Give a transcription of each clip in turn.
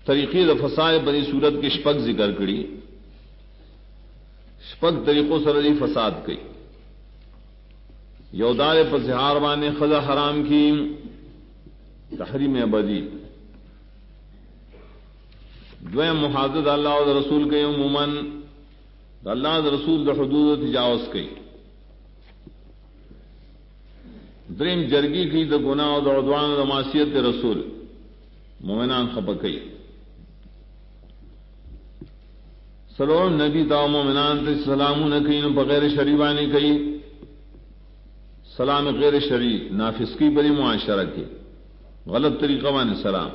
طریقے د فساد بنی صورت کے شپک ذکر کری شپک طریقوں سردی فساد کئی یودار پر زہار بانے خزا حرام کی تحریم ابدی دویم محاذد اللہ و رسول کے عموماً اللہ و رسول د حدود تجاوز کئی دریم جرگی کی د گناہ و د عدوان و د معصیت رسول مومنان خپکئی سلام نبی تا مومنان تے سلامو نکین بغیر شریبانی کئی سلام غیر شریع نافذ کی بری معاشرہ کے غلط طریقہ وان سلام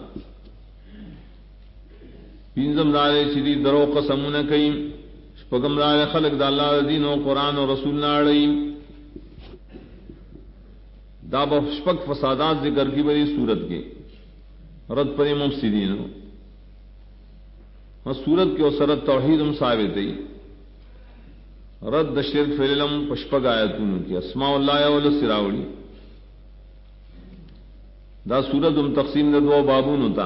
پینزم دارے چیدی درو قسم نہ کئی شپگم دارے خلق دا اللہ دین و قرآن و رسول ناڑئی دا بشپک فسادات ذکر کی بری صورت کے رد پر مفسدین اور صورت کے سرت توحید ثابت ہے رد شرک فعلم پشپگ آیتون کی اسماء اللہ ول سراوڑی دا صورت تقسیم دے دو بابون ہوتا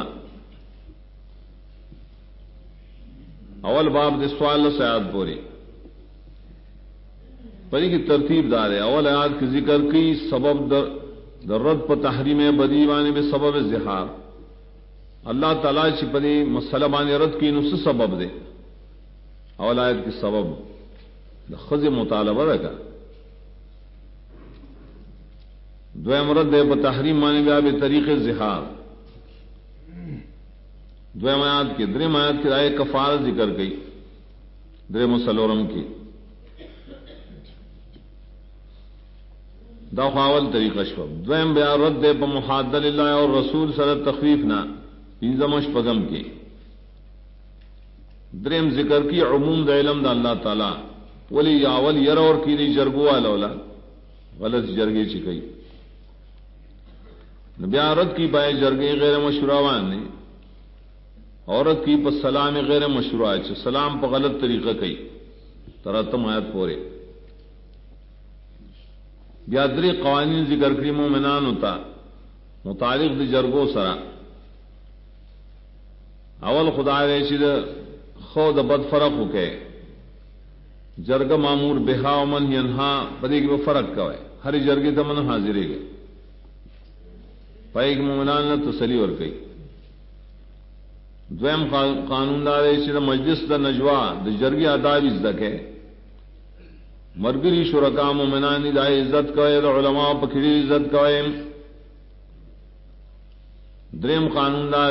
اول باب دے سوال سے آیات پوری پری کی ترتیب دار ہے اول آیات کی ذکر کی سبب در رد پر تحریم بدی وانے میں سبب زہار اللہ تعالیٰ چپری مسئلہ بانے رد کی نس سبب دے اول آیت کی سبب خز مطالبہ رکھا دویم رد دے بتحریم مانے گا بے طریق زہار دویم آیات کی درم آیات کی رائے کفارت ذکر گئی درم و سلورم کی دا خاول طریقہ شفب دویم بیان رد دے بمحاد اللہ اور رسول سر تخفیف نہ انزمش پگم کی درم ذکر کی عموم دا علم دا اللہ تعالی ولی یاول یر اور کی دی جرگو والا غلط جرگے چکئی بیارت کی بائے جرگے غیر مشروعان نے عورت کی پس سلام غیر مشروع سلام پہ غلط طریقہ کئی ترتم آیت پورے بیادری قوانین ذکر کری مومنان ہوتا متعلق دی جرگو سرا اول خدا ریشد خود بد فرق ہو کے جرگ معمور بہا من ینہا پدی کی وہ فرق کا ہے ہر جرگی تمن حاضر گئے پائے مومنان نے تسلی اور کئی دویم قانون دار ریشد مجلس دا نجوا دا جرگی آداب عزت ہے مرگری شرکا مومنانی دا عزت کا ہے دا علماء پکڑی عزت کا ہے دریم قانون دار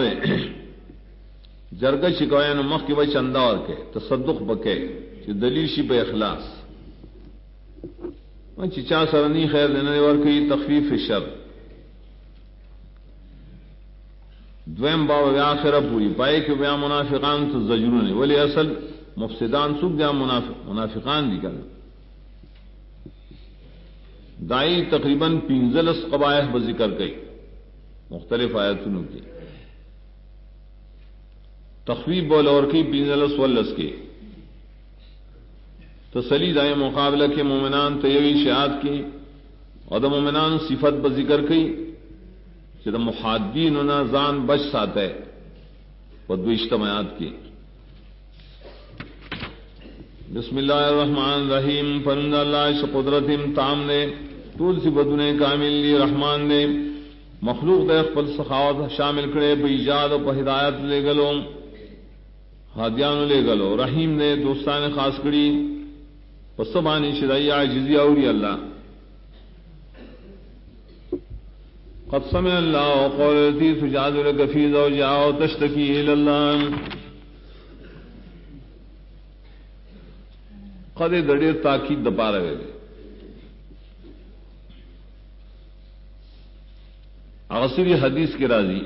جرگ شکوائن مخ کی بچ چندہ اور کے تصدق بکے دلیل شی پہ اخلاص چچا سرنی خیر دینے اور کی تخفیف شر دویم باب آخرہ پوری پائے کہ بیا منافقان تو زجرون ولی اصل مفسدان سوک جا منافقان دی کر دائی تقریباً 15 قبائح بذکر کئی مختلف آیتوں کی تخفیف بول اور کی 15 واللس کی تسلی دائیں مقابلہ کے مومنان تیوی شہاد کی اور دا مومنان صفت پر ذکر کی کہ دا محادین انہا زان بچ ساتھ ہے وہ دو اجتماعات کی بسم اللہ الرحمن الرحیم فرند اللہ قدرت تام نے طول سی بدنے کامل لی رحمان نے مخلوق دے خپل سخاوت شامل کرے بے ایجاد و پہ ہدایت لے گلو ہادیان لے گلو رحیم نے دوستان خاص کری پسبانی شدائی عاجزی اوری اللہ قد سمع اللہ قول التي تجادلك في زوجها وتشتكي الى الله قد دڑے تاکید دپا رہے اغسری حدیث کی راضی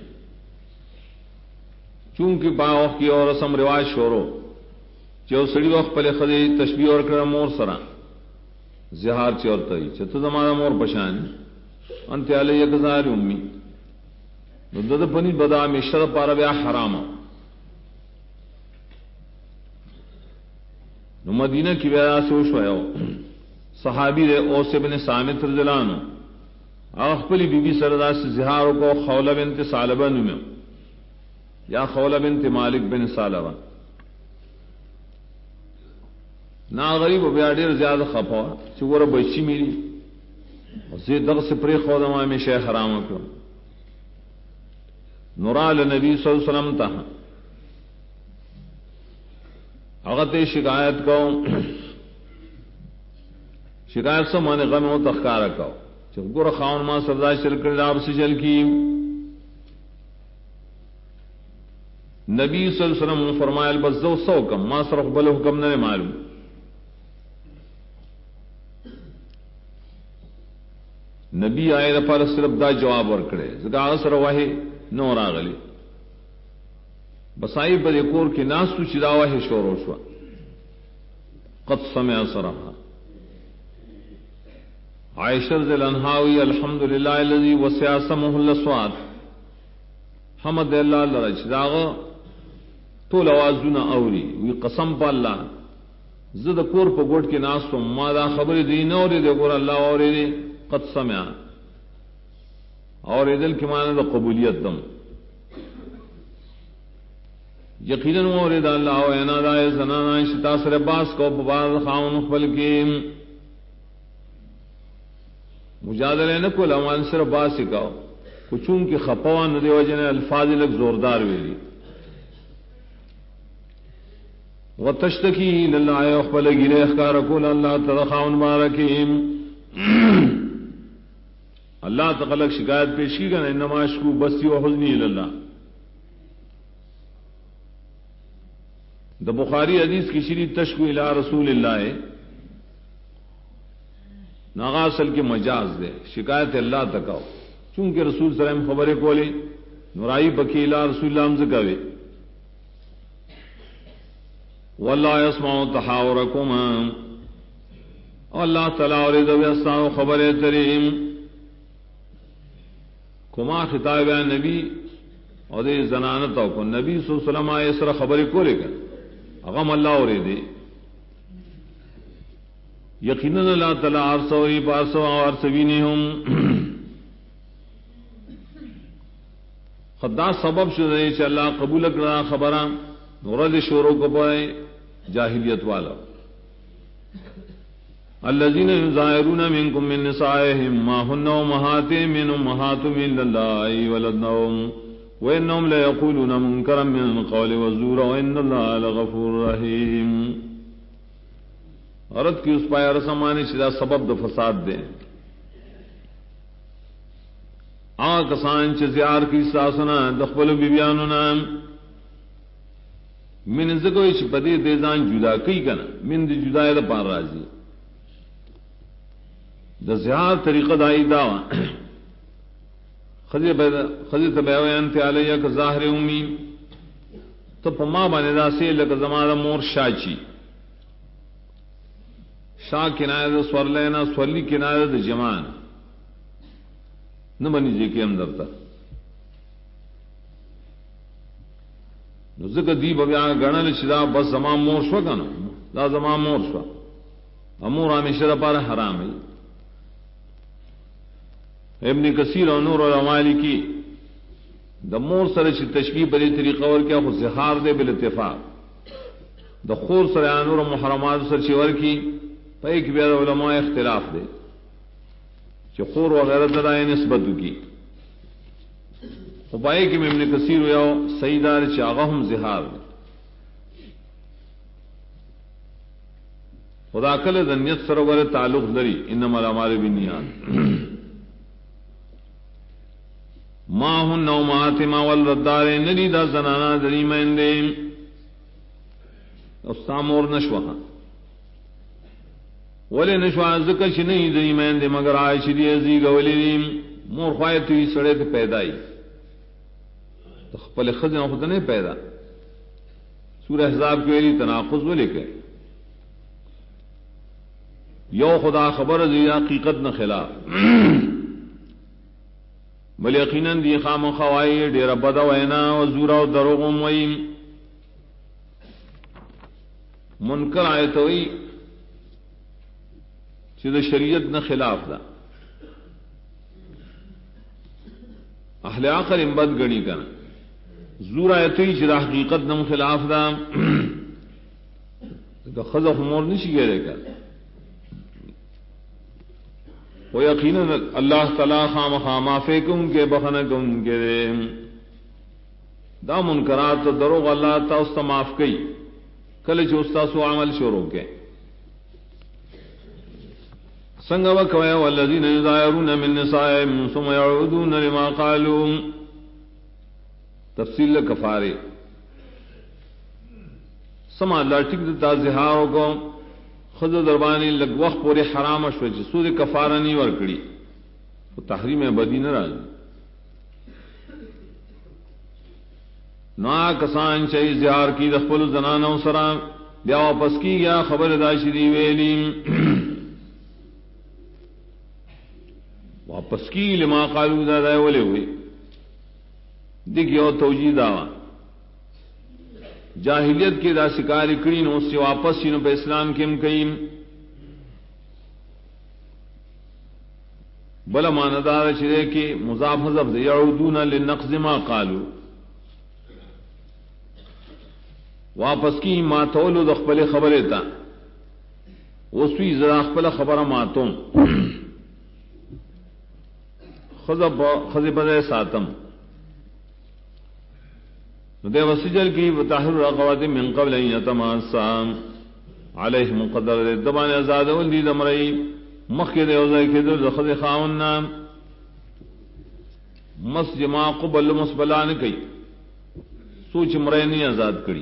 چونکہ باوخ کی اور رسم رواج شورو جو سڑی وقت پلے خدی تشبیہ اور کرا مور سرا زہار چورتائی چھتو زمانہ مور پشان انت علی یکزار امی دد پنی بدا میں شرط پارا بیا حرام نو مدینہ کی وجہ سے وشویو صحابی رے اوس بن صامت رضی اللہ عنہ اخپلی بی بی سردا سے زہار کو خولہ بنت ثعلبہ میں یا خولہ بنت مالک بن سالبہ نا غریب بیا ډیر زیاد خفا چې ور بچی میری زه دغه سپری خو د ما می شیخ حرام کړ نورال نبی صلی الله علیه وسلم ته هغه ته شکایت کو شکایت سم باندې غم او تخکار کو چې ګور خاون ما سزا شرک کړل آپ سے چل کی نبی صلی اللہ علیہ وسلم فرمایل بس دو سو کم ما سره بل حکم نه معلوم نبی آئے پر صرف دا جواب ورکڑے زکا سره وحی نو راغلی بسائی پر کور کی ناس تو چدا وحی شروع شو قد سمع صرحا عائشہ رضی اللہ عنہا وی الحمدللہ الذی وسع سمعه الاصوات حمد اللہ لرج داغ طول آوازونه اوری وی قسم پا اللہ زد کور پا گوٹ کی ناس تو ما دا خبر دی نوری دے گور اللہ اوری دی قد سمع اور ادل کی معنی دا قبولیت دم یقیناً مورد اللہ و اینا دا زنانا شتا سر باس کو بباد خاون خبل کی مجادلے نکو لمان سر باسی کاؤ کچون کی خپوان دے وجن الفاظ لگ زوردار ویلی وتشتکی للہ خبل گلے اخکار کول اللہ تدخاون بارکیم اللہ تخلق شکایت پیش کی گا انما اشکو بستی و حزنی اللہ دا بخاری حدیث کی شریف تشکو الى رسول اللہ ناغا اصل کے مجاز دے شکایت اللہ تکاو چونکہ رسول صلی اللہ علیہ وسلم خبریں کولے نرائی بکی الى رسول اللہ ہم زکاوے واللہ یسمع تحاورکما اللہ تعالیٰ اور ادو یستاو خبر تریم کما خطاب نبی اور دے زنانتو کو نبی صلی اللہ علیہ وسلم آئے سر خبر کو لے کر اغم اللہ اور دے یقیناً اللہ تعالیٰ عرصوی پارسو عرصوینی ہم خدا سبب شدہ چا اللہ قبول کرنا خبران نورد شوروں کو پائے جاہلیت والا الذين يظاهرون منكم من نسائهم ما هن امهاتهم من امهاتهم الا الله ولدنهم وانهم لا يقولون منكرا من القول والزور وان الله لغفور رحيم عورت کی اس پایا رسمانی شدہ سبب د فساد دے آ کسان چ زیار کی ساسنا دخل بیبیاننا من زگوی چ بدی دیزان جدا کی کنا من دی جدای د پار راضی دا زیار طریقہ دائی داوا خضی تبیوینتی علیہ کا ظاہر امی تو پما بانے دا سی لکا زمان مور شاچی شاہ کنایہ دا سور لینا سولی کنایہ دا جمان نمانی جی کے اندر تا ذکر دی ببیا گرنل چدا بس زمان مور شو کنا دا زمان مور شو امور ہمیشہ دا پار حرام ہے ابن کثیر اور نور العمالی کی دا مور سر چی تشبیح بری طریقہ اور کیا خود زہار دے بالاتفاق دا خور سر آنور محرمات سر چی ور کی پا ایک بیاد علماء اختلاف دے چی خور وغیرہ دلائے نسبت کی پائے کہ میں ابن کثیر ہویا سیدار چی آغا ہم زہار دے خدا کل دنیت سرور تعلق دری انما العمال بالنیات ما ہن نو ماتما والردار ندی دا زنانا دری مندے استامور نشوہا ولی نشوہا ذکر چی نہیں دری مندے مگر آئے چی دی ازیگا ولی دیم مور خواہی توی سڑے تے پیدائی تخپل خزن خود نہیں پیدا سورہ احزاب کی ویلی تناقض ولی کہ یو خدا خبر دی حقیقت نہ خلاف بل یقیناً دی خام خوائی ډیر بد وینا او زور او دروغ ویم منکر آیت وی چې د شریعت نه خلاف ده اهل عقل بد غنی کنه زور آیتی چې د حقیقت نم خلاف دا کہ خزف مور نشی گئے کر وہ یقیناً اللہ تعالی خام معافی کو ان کے بخن کو ان کے دا منکرات تو دروغ اللہ تا اس معاف کئی کل چوستا سو عمل شروع کے سنگ وکویا والذین یظاہرون من نسائهم ثم يعودون لما قالوا تفصیل کفارے سما اللہ ٹک دا زہاروں کو خود دربانی لگ وقت پورے حرام شو چې سود کفارہ نہیں ورکڑی تو تحریم بدی نہ راځي نا کسان چي زہار کی د خپل زنانو سره بیا واپس کی یا خبر داشي دی ویلی واپس کی لما قالوا دا ولے ہوئی دیکھو توجیہ داوا جاہلیت کے دا شکار کڑی نو سے واپس نو پہ اسلام کیم کئیم بلا ماندار چرے کہ مضاف حذف یعودون للنقض ما قالوا واپس کی ما تولو د خپل خبره تا وسوی زرا خپل خبره ماتوم خذب ساتم دے وسجل کی وطاہر الرقوات من قبل ان یتماسا علیہ مقدر دبان آزاد ولدی دمرئی مخی دے وزائی کے در خذ خاوننا مس جما قبل مسبلان کئی سوچ مرینی آزاد کری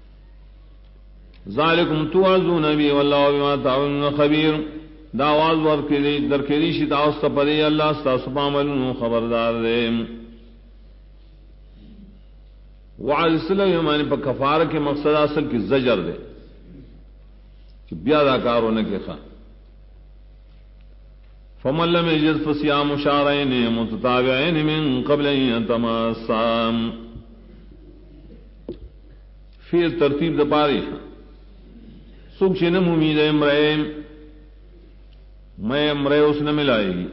ذالکم توعزون بی واللہ بما تعملون خبیر دا آواز ورکلی در کری شتا استا پری اللہ استا سباملون خبردار دے وعد السلام یمانی پا کفارہ کے مقصد اصل کی زجر دے کہ بیادہ کاروں نے کے خواہ فمن لم یجد فصیام شہرین متتابعین من قبل ان یتماسا پھر ترتیب دپاری سکھ چنم امید امرئے میں امرئے اس نے ملائے گی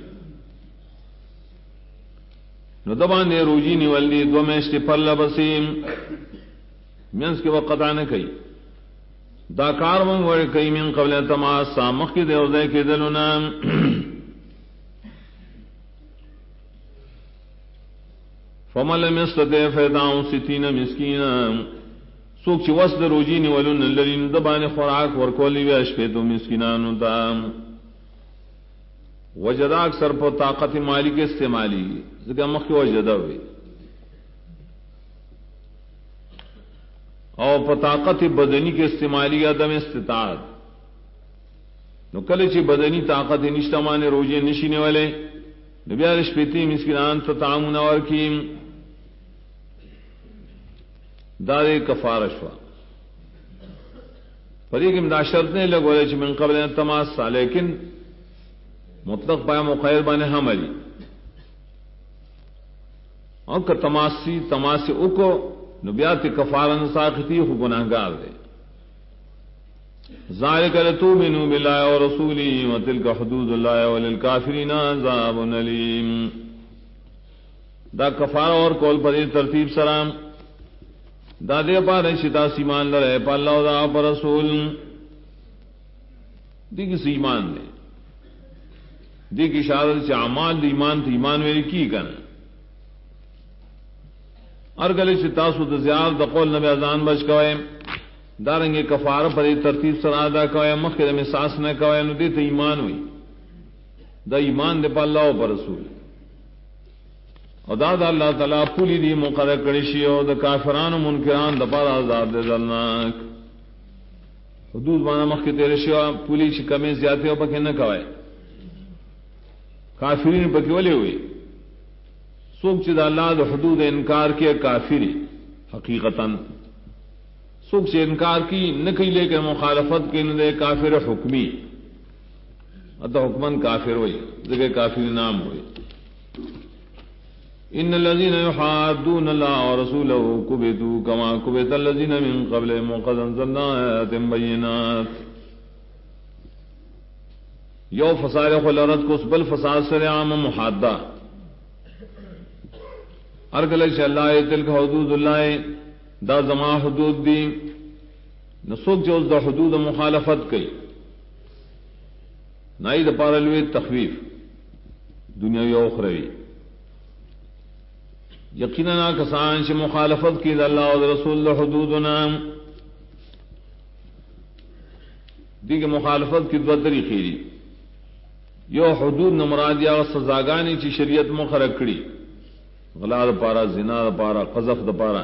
نو دبان دے روجی نیولی دو میشت پر لبسیم منس کے وقت آنے کئی دا کارون وڑ کئی من قبل تماس سامخ کی دے اوزے کے دلونا فمن لم يستطع فإطعام 60 مسکینا سوک چی وسط روجی نیولون لرین دبان خوراک ورکولی وی اشپیتو مسکینانو دا وجدہ اکثر پر طاقت مالی کے استعمالی ذکر مخی وجدہ ہوئی اور پر طاقت بدنی کے استعمالی عدم استطاعت نو کلچی بدنی طاقت نشتمان روجے نشینے والے نبیار رشپیتی مسکنان تطعامون ورکیم دارے کفارشوا پر ایک امداد شرط نہیں لگو رہے من قبل تماسا لیکن مطلق پایا مخیر بانے حملی اور کا تماسی اکو نبیات کفارن ساختی خو گناہگار دے ذالک لتؤمنوا باللہ ورسولہ وتلک حدود اللہ وللکافرین عذاب علیم دا کفارہ اور کول پر ترتیب سلام دا دے پارے شتا سیمان لرے پا اللہ دا پر رسول دیکھ سیمان دے دیکھ اشارت سے اعمال دی ایمان تو ایمان ویلی کی کن ارگلے سے تاسو دا زیاد دا قول نبی ازان بچ کوئے دارنگے کفار پر ترتیب سر آدھا کوئے مخیر میں ساس نہ کوئے نو دیتا ایمان ہوئی دا ایمان دے پا اللہ پر رسول اور دا اللہ تعالیٰ پولی دی مقرر کرشی اور دا کافران و منکران دا پار آزاد دے ذلناک حدود مانا مخی تیرے شیعہ پولی چی کمی زیادتی ہو پکے نہ کوئے کافرین پکی والے ہوئی سوک چی دا اللہ دا حدود انکار کیا کافری حقیقتاً سوک چی انکار کی نکی لے کے مخالفت کے ندے کافر حکمی اتا حکمن کافر ہوئی ذکر کافر نام ہوئی ان الذين يحادون الله ورسوله كبتوا كما كبت الذين من قبلهم وقد انزلنا آيات بينات یو فساد خلرت کو بل فساد سے عام محادہ ارگل چ اللہ تلک حدود اللہ دا زما حدود دی نسوک جو دا حدود مخالفت کئی نائی دا پارلوی تخویف دنیاوی و اخروی یقینا کسان چ مخالفت کی دا اللہ و دا رسول دا حدودنا دی کہ مخالفت کی دو طریقے دی یو حدود نمراد یا سزاگانی چی شریعت مقرر کړي غلا دا پارا زنا دا پارا قذف دا پارا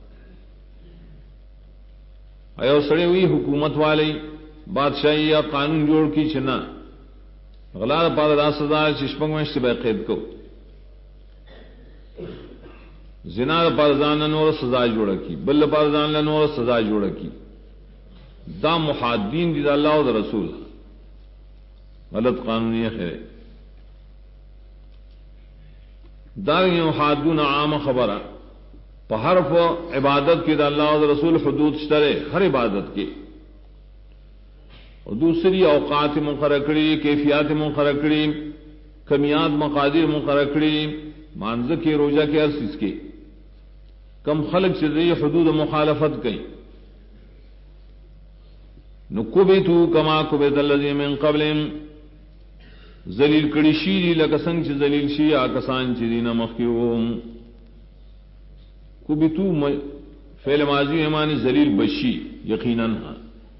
ایو سڑے ہوئی حکومت والی بادشاہی یا قانون جوڑ کی چنا غلا دا پارا دا سزا چشپنگ میں اشتباہ قید کو زنا دا پارا زان نور سزا جوڑا کی بل پارا زان نور سزا جوڑا کی دا محادین دی دا اللہ و دا رسول غلط قانونی خیر دار محادون عام خبر پا حرف و عبادت کی دا اللہ و دا رسول حدود شترے ہر عبادت کی اور دوسری اوقات مقرر کری کیفیات مقرر کری کمیات مقادیر مقرر کری مانزہ کی روزہ کے عرص کی کم خلق سے حدود مخالفت کی نکبتو کما کبت الذین من قبلهم ذلیل کڑی شیری لکسنگ چی ذلیل شی آکسان چی دینا مخیوم کبتو فعل ماضی ہمانی ذلیل بشی یقیناً ہاں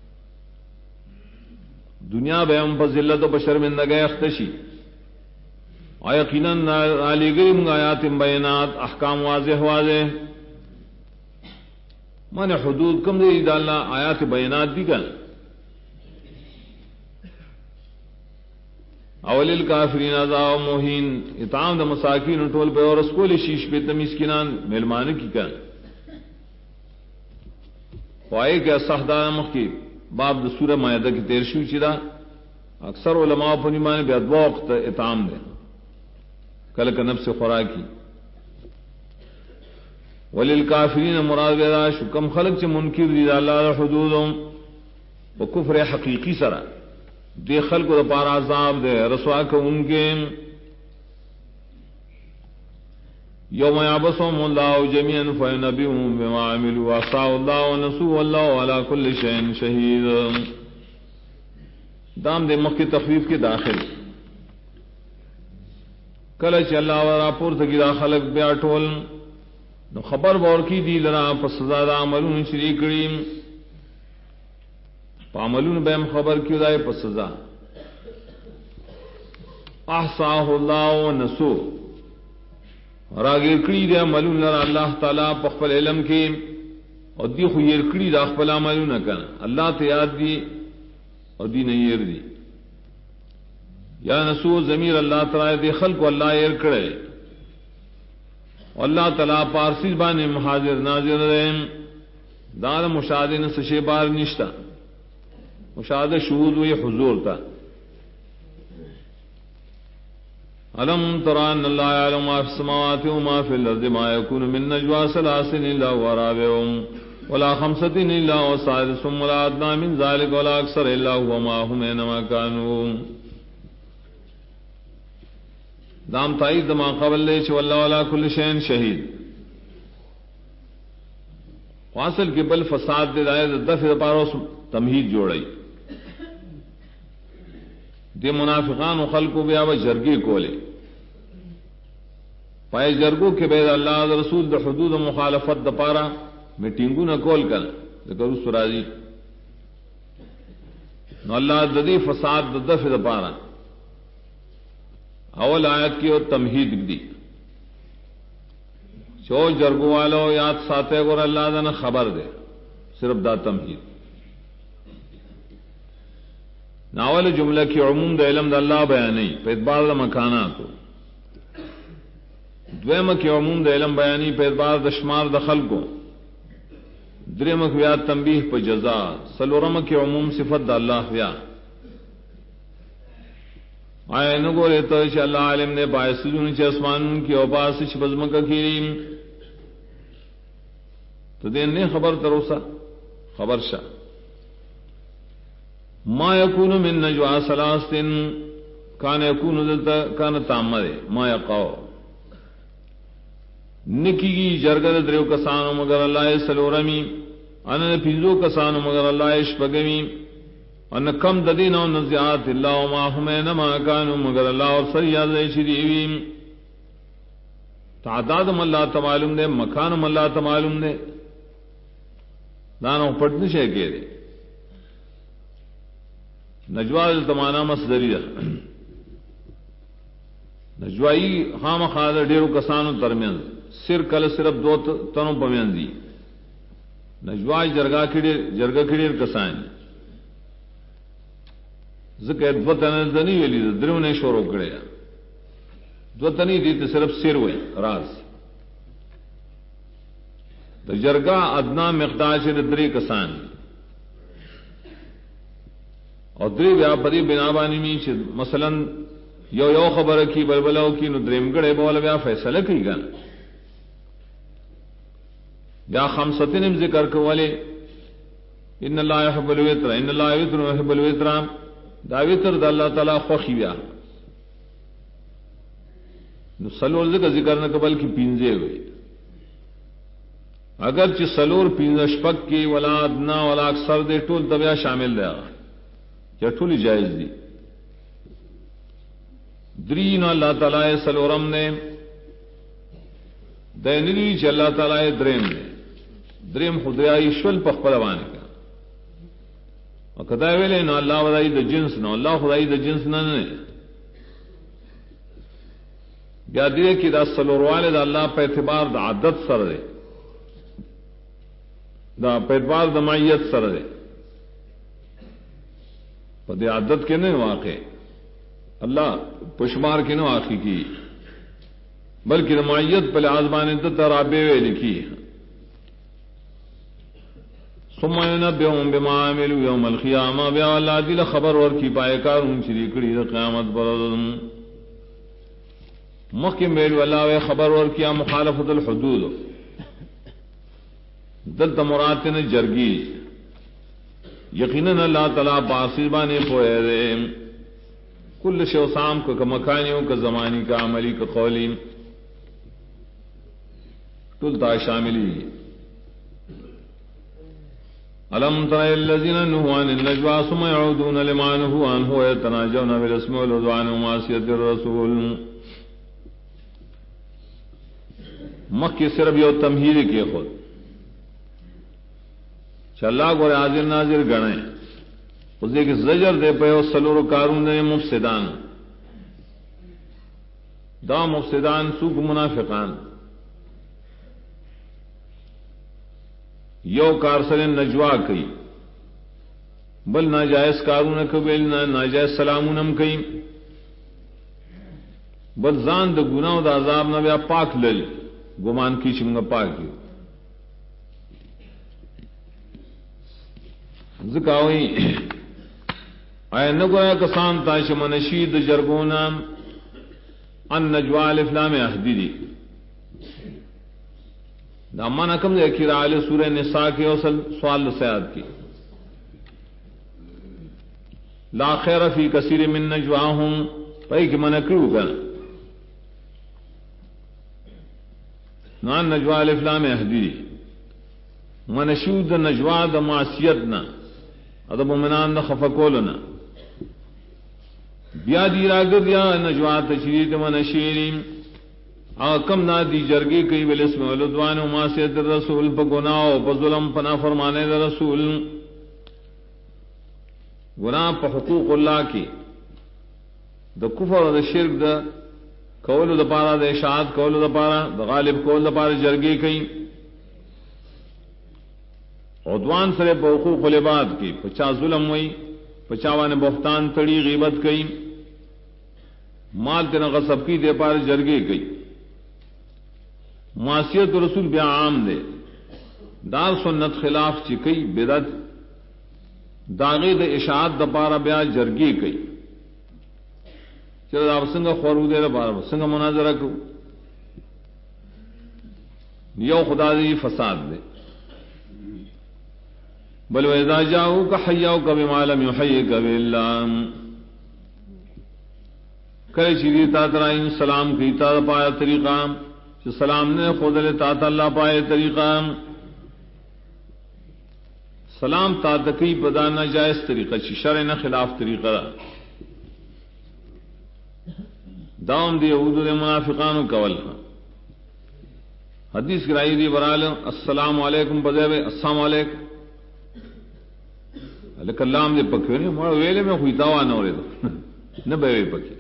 دنیا بہم پر ذلت و بشرمندگی اختشی اور یقیناً علی گرم آیات بینات احکام واضح واضح من حدود کم دے ڈالنا آیات بینات دی کن اول الکافرین عذاب مہین اطعام دا مساکین ٹول پہ اور اسکول شیش پہ تمسکنان مہلمان کی کن وائے کہ صحدہ مخی باب دا سورہ مائدہ کی تیرشو چدا اکثر علماء پنیمان بے ادوا وقت اطعام دے کلک نفس خوراکی وللکافرین مراد بیدا شکم خلق چے منکر دی اللہ حدودم و کفر حقیقی سرا دے خلق دا پارا عذاب دے رسوا کو ان کے یوم یعبسهم اللہ جميعا فینبئهم بما عملوا وعصا اللہ ونسوا اللہ علی کل شیء شہید دام دے مخی تخفیف کے داخل کلچ اللہ و راپور تکی دا خلق بیا ٹول نو خبر بور کی دی لنا پس سزا دا عملون شریک کریم پا عملون بیم خبر کیو دائے پس سزا احصاہ اللہ و نسو راگیر کری دے عملون لنا اللہ تعالیٰ پا خپل علم کے اور دی خویر کری دا خپل عملون کنا اللہ تیاد دی اور دی نیر دی یا نسو ضمیر اللہ تعالیٰ دے خلق و اللہ ایر کرے اللہ تعالیٰ پارسی بانے محاضر ناظر رہم دار مشاہدے نے سشے بار نشتا مشاہدہ شہود ہوئی حضور تا علم تران اللہ علم ما فی السماوات وما فی الارض ما یکون من نجوا ثلاث الا هو رابعهم ولا خمسة الا هو سادسهم ولا ادنى من ذلك ولا اکثر الا هو معهم اينما كانوا دام تائید ما قبل لے چو اللہ علا کل شین شہید واصل کے بل فساد دے دائے دفع پارو تمہید جوڑائی دے منافقان و خلق و بیا جرگی کولے پائے جرگو کے بید اللہ رسول دا حدود و مخالفت دا پارا میٹنگو نہ کول کر ذکر اس راضی نو اللہ ددی فساد دا دفع دا پارا اول آیت کی اور تمہید دی چو جرگو والو یاد ساتے گور اللہ دن خبر دے صرف دا تمہید ناول جملہ کی عموم دا علم دا اللہ بیانی پہ اعتبار دا مکانات دویم کی عموم دا علم بیانی پہ اعتبار دا شمار دا خلقو دریم کی بیاد تنبیح پہ جزا سلورم کی عموم صفت دا اللہ بیاد آئے نگو لیتا ہے اللہ عالم نے باعث نیچے اسمان کی اوپاس بزمکہ کی تو دین نے خبر تروسا خبر شاہ ما یکون من نجوا ثلاث کان یکون دلتا کان تامر ما یقاو نکی جرگد دریو کسانو مگر اللہ سلورمی ان پینزو کسانو مگر اللہ شپگمی ان کم ددین و نزیات اللہ وما ہمین ما کانو مگر اللہ اور سریاد شریویم تعدادم اللہ تمعلوم دے مکانم اللہ تمعلوم دے دانو پڑھنے شے کے دے نجوال تمانا مصدری دا نجوائی خام خاضر ڈیرو کسانو ترمین سر کل صرف دو تنوں پمین دی نجوائی جرگا کھڑیر کسان ذکر دو تنزدنی ویلی دریو نے شورو کرے دو تنی دی تو صرف سر ہوئی راز تو جرگا ادنا مقدار سے دری کسان اور دری بیا پری بنابانی میں مثلا یو خبر کی بلبلو کی نو دریم گڑے بول بیا فیصلہ کی گن یا خمسطن ذکر کو والے ان اللہ يحب الوتر ان اللہ یوتر يحب الوتر دا وتر د اللہ تعالی خوخی بیا نو سلور ذکر نہ قبل کی پینځه ہوئے اگر چې سلور پینځه شپک کی ولا ادنا ولا اکثر دے ټول دبیا شامل دی یا ټول جائز دی درین اللہ تعالی سلورم نے دینری چې اللہ تعالی دریم نے دریم خدای شول په خپل باندې کا او کدا ویلې نو الله ودای د جنس نو الله خدای د جنس نه نه بیا دې کې دا سلورواله د الله په اعتبار د عادت سره دی دا په اعتبار د مایت سره دی په دې عادت کې نه واقع اللہ پشمار کی نو آخی کی بلکہ رمائیت پہلے آزمان ترابے لکھی ثم ينبئهم بما عملوا يوم القيامة بیا اللہ دل خبر اور کی پائے کارون شریکڑی قیامت پر مخکم بیل اللہ خبر اور کیا مخالفت الحدود دلت مراتن جرگی یقیناً اللہ تعالیٰ باصیبانے پوئے دے کل شو سام کا مکانیوں کا زمانی کا عملی کا قولی تلتا شاملی الم تر الذين نهوا عن النجوى ثم يعودون لما نهوا عنه ويتناجون بالاسم والعدوان ومعصية الرسول مکہ صرف یہ تمہید کی خود چلا گورے حاضر ناظر گنے اس کے زجر دے پہ سلور کارون نے مفسدان دا مفسدان سوق منافقان یو کار سر نجوا کئی بل ناجائز کارون کبیل نہ ناجائز سلامونم کئی بل زان دا گناہ دا عذاب نہ بیا پاک لل گمان کی چنگا پاک زکاوی آئے نگویا کسان تاش منشید جرگونا ان نجوا الافلام احدیدی دا مانا کم دے اکیر آل سورہ نساء کے اوصل سوال سیاد کی لا خیر فی کثیر من نجواہم پئی کی منع کرو کنا نان نجوا الافلام احدیدی منشود نجوا دا معصیتنا ادب مومنان دا خفقولنا بیا دی راگر یا نجوا تشریت منشیریم کم نہ دی جرگی کئی بالاسم والعدوان و معصیت الرسول پا گناہ و پا ظلم پنا فرمانے دا رسول گناہ پا حقوق اللہ کی دا کفر و دا شرک دا کولو دا پارا دا اشاعت کولو دا پارا دا غالب کول دا پارا جرگی کئی عدوان سرے پا حقوق العباد کی پچا ظلم ہوئی پچاوان بہتان تڑی غیبت کئی مال تینا غصب کی دے پارا جرگی کئی معصیت رسول بیا عام دے دار سنت خلاف چکی بدعت داغی د اشاعت د پارا بیا جرگی کئی چلو آپ سنگا خورو دے پارا سنگا مناظرہ کو یو خدا دی فساد دے بل واذا جاؤک حیاؤک بما لم یحیک باللہ کرے چیزی تا ترائن سلام کی تا پایا طریقہ جو سلام نے خود تا اللہ پائے طریقہ سلام تا تکی پدا ناجائز طریقہ چی شرع نہ خلاف طریقہ داؤم دی یہود دے منافقانو کول حدیث کرائی دی برال السلام علیکم بدے السلام علیکم لیکن اللہ دے پکے نہیں مڑ ویلے میں کوئی دعوا نہ ہو رہے نہ بے پکے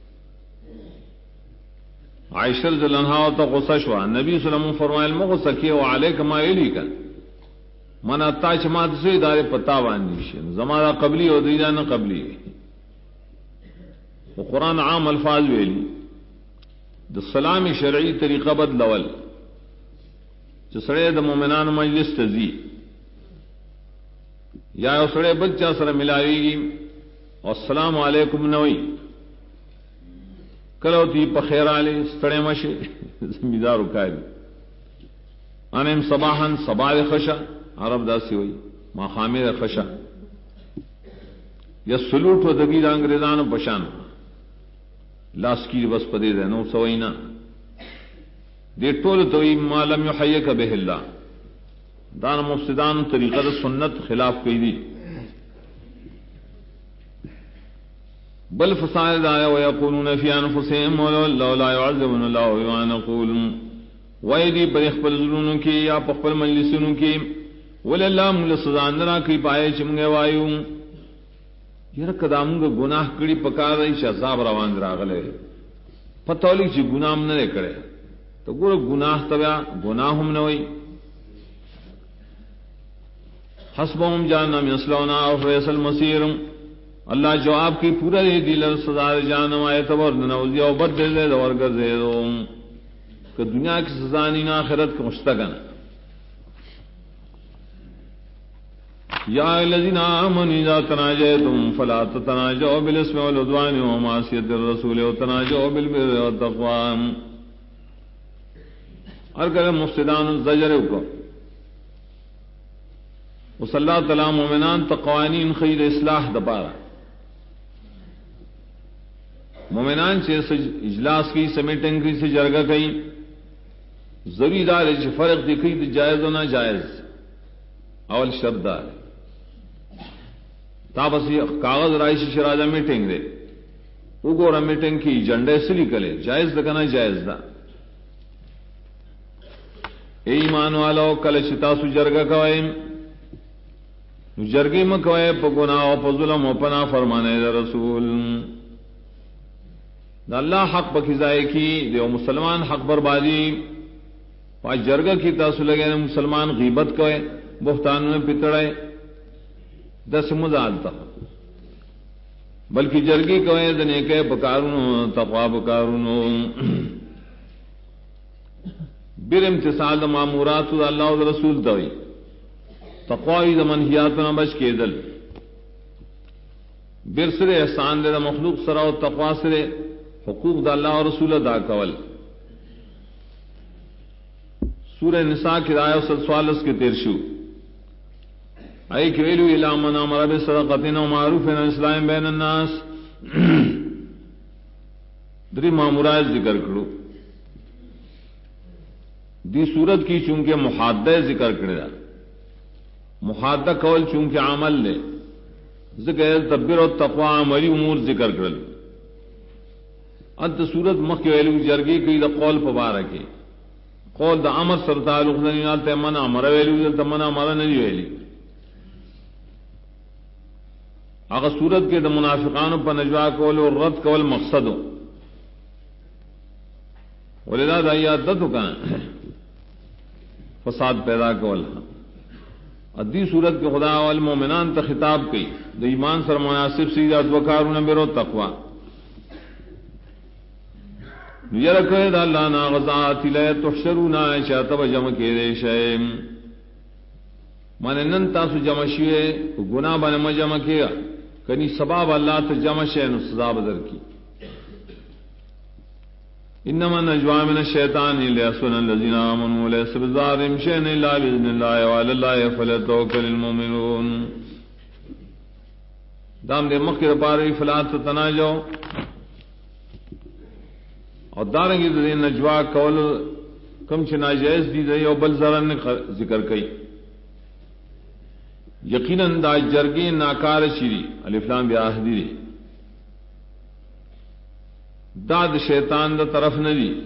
عائشہ رضی اللہ عنہا تو غصہ شوا نبی صلی اللہ علیہ وسلم فرمائے المغصہ کی وعلیکم ایلی کا منا تاچ مات سے ادارے پتا وانی زمانہ قبلی اور دیجانہ قبلی وہ قرآن عام الفاظ ویلی دا سلامی شرعی طریقہ بدلول جو سڑے دا مومنان مجلس تزی یا سڑے بچہ سر ملاوی گی اور السلام علیکم نوئی کلو تی پخیر آلی ستڑے مشے زمیدار اکاری انیم صباحاً صباح خشا عرب داسی ہوئی ما خامیر خشا یا سلوٹ و دگیر انگریزان پشان لاس کی بس پدے دے نو سوئینا دے ٹول توئی ما لم یحیک بہ اللہ دان مفسدان طریقہ دا سنت خلاف کی دی بل فساد آیا ویقولون فی انفسهم لولا يعذبنا الله بما نقول ویدی پر اخبر ظلونوں کی یا پخبر مجلسونوں کی وللہ مل سزا نرا کی پائے چمگے وایوں یہ قداموں کا گناہ کڑی پکار رہی شعذاب روان راغلے پتولی چی گناہ ہم نہ کرے تو گورو گناہ تبیا گناہ ہم نہ ہوئی حسبهم جہنم یصلونا فبئس المصیر اللہ جواب کی پورا دے دل سزا جہنم آئے تبر نوزی او بد دل دے اور گرزے دو کہ دنیا کی سزا نہیں آخرت کا مستقن یا الذین آمنوا اذا تناجیتم فلا تتناجوا بالاسم والعدوان ومعصیۃ الرسول وتناجوا بالبر والتقوى اگر مفسدان زجر کو وصلی اللہ تعالی مومنان تقوانین خیر اصلاح دپارا مومنان سے اجلاس کی سمیٹنگ کی سے جرگہ کئی ضروری دار فرق دکھی جائز و ناجائز اول شرط دار تابسی کاغذ رائشی شراجہ میٹنگ دے وہ گورا میٹنگ کی جنڈے سے نکلے جائز دکھنا جائز دا اے ایمان والو کل شتاسو جرگہ کوئیم جرگی مکوئے پا گناہ و پا ظلم و پنا فرمانے دا رسول دا اللہ حق بکیزائے کی دیو مسلمان حق بربادی پا جرگہ کی تاسو لگے مسلمان غیبت کوئے بہتانوں میں پتڑے دس مزالتا بلکہ جرگی کوئے دنے کے بکارونو تقوی بکارونو بیر امتصال دا معمورات دا اللہ و رسول دوئی تقوی دا منحیاتنا بچ کے دل برسر احسان دے دا مخلوق سرا و تقوی سرے حقوق دا اللہ و رسول دا کول سورہ نساء کی آیہ 144 کے تیرشو اے کریلو الہ من امر بصدقۃ و معروف و اصلاح بین الناس دری معمورات ذکر کرو دی صورت کی چونکہ محادہ ذکر کرے محادہ قول چونکہ عمل لے ذکر تبر و تقوی عملی امور ذکر کرل انت صورت مخ ویلو جرگی کی دا قول پبارکی قول دا امر سر تعلق نہیں تے من امر ویلو تے من امر نہیں ویلی اگر صورت کے دا منافقانوں پر نجوا قول اور رد قول مقصد ہو ولذا دا عادت ہو کہاں فساد پیدا قول ادی صورت کے خدا والمومنان تا خطاب کی دا ایمان سر مناسب سیدات وکارون برو تقوی یرکوئے دا اللہ نا غزاتی لے تحشرونا شاتب جمع کے دے شیم من نن تاسو جمع شوئے گناہ بنما جمع کیا کنی سباب اللہ تا جمع شین سزا بدر کی انما نجوا من الشیطان لیحزن الذین آمنوا وليس بضارهم شیئا الا باذن اللہ وعلی اللہ فلیتوکل المؤمنون دام دے مخیر پاری فلا تتناجوا اور دارنگی دے نجوا کول کم چې ناجائز دي د یو بل ضرر نه ذکر کوي. یقینا دا جرګې ناکار شي الف لام بیا احدی دي دا د شیطان د طرف نه دي.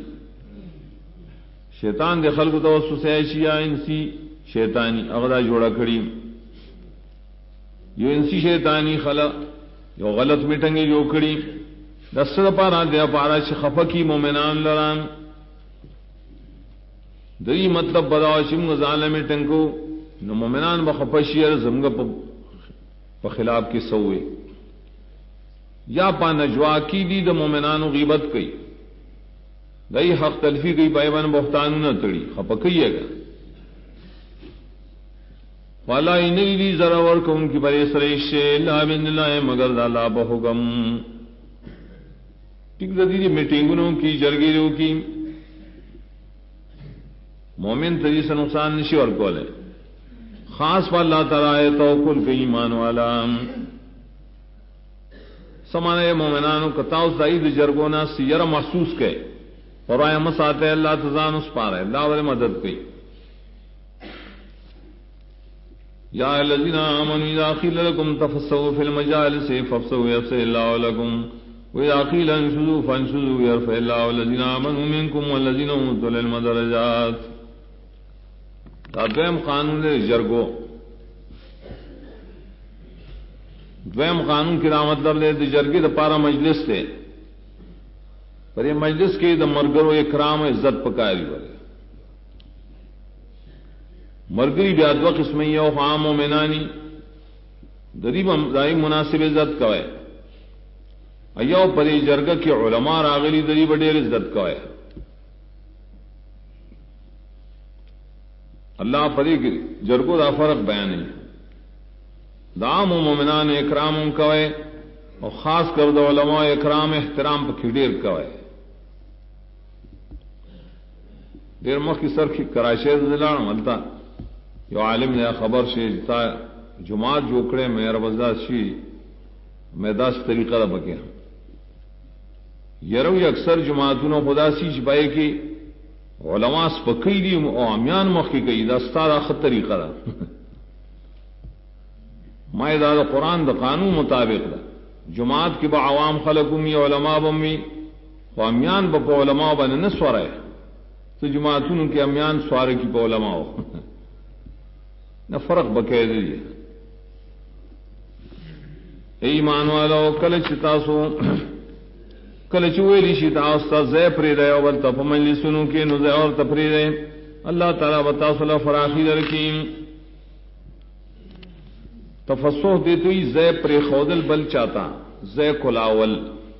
شیطان د خلقو ته وسوسه شي یا انسی شیطانی هغه دا جوړه کړی یو انسی شیطانی خلق یو غلط میټنګي جوړ کړی د سره پارا د پارا چې خفقي مؤمنان لران دای مطلب بداو چې موږ ظالم میټنګو نو مؤمنان بخپشیر زمګه په خلاف کې سوې یا پا نجوا کی دی د مومنانو غیبت کوي دای حق تلفی کوي بایوان بہتان نه تړي خپکیږي والا انہی دی ذرا ور کون کی بڑے سریش لا بن اللہ مگر لا بہغم ٹھیک دی میٹنگوں کی جرگیروں کی مومن تری سے نقصان نشی اور کولے خاص پر اللہ تعالی توکل کے ایمان والا سمانے مومنانو کتاو سعید جرگونا سیر محسوس کے اور آیا مساتے اللہ تزان اس پارے اللہ والے مدد کی یا الذین آمنوا اذا قیل لکم تفسحوا فی المجالس فافسحوا یفسح اللہ لکم واذا قیل انشزوا فانشزوا یرفع اللہ الذین آمنوا منکم والذین اوتوا العلم درجات. دویم قانون جرگو دویم قانون کی مطلب دے جرگی دا پارا مجلس تے پر یہ مجلس کی دا مرگرو اکرام عزت پکاری والے مرگری بیا دو قسم یو عام و منانی دریب دائی مناسب عزت کوئے ایو پری جرگہ کی علماء راغلی دریب ڈیر عزت کوئے اللہ پری جرگو دا فرق بیان ہے دام و مومنان اکرام کوئے اور خاص کر دو علماء اکرام احترام پا کھڑیر کوئے دیر مخ کی سر کی کرائشے دلان ملتا یو عالم نے خبر شی جتا جماعت جوکڑے میں ربزداد شی میں داس طریقہ دا بکیا یروی اکثر جماعتوں خدا سی چپائے کی علماء سپکی دی او امیان مخی کئی دا ستارا خط طریقہ دا ما دا قرآن دا قانون مطابق دا جماعت کی با عوام خلقمی علماء بمی و امیان با علماء با نسوار ہے تو جماعتوں کے امیان سوارے کی با علماء ہو نہ فرق بکے دی ایمان والا کلچ تاسو کلچ ویلی شی تاسو زے پری رہے اور تپ مجلسونو کے نو زے اور تفری رہے اللہ تعالی بتاسو فراخی درکیم تفسح دیتے ہی زے پری خودل بل چاہتا زے کلاول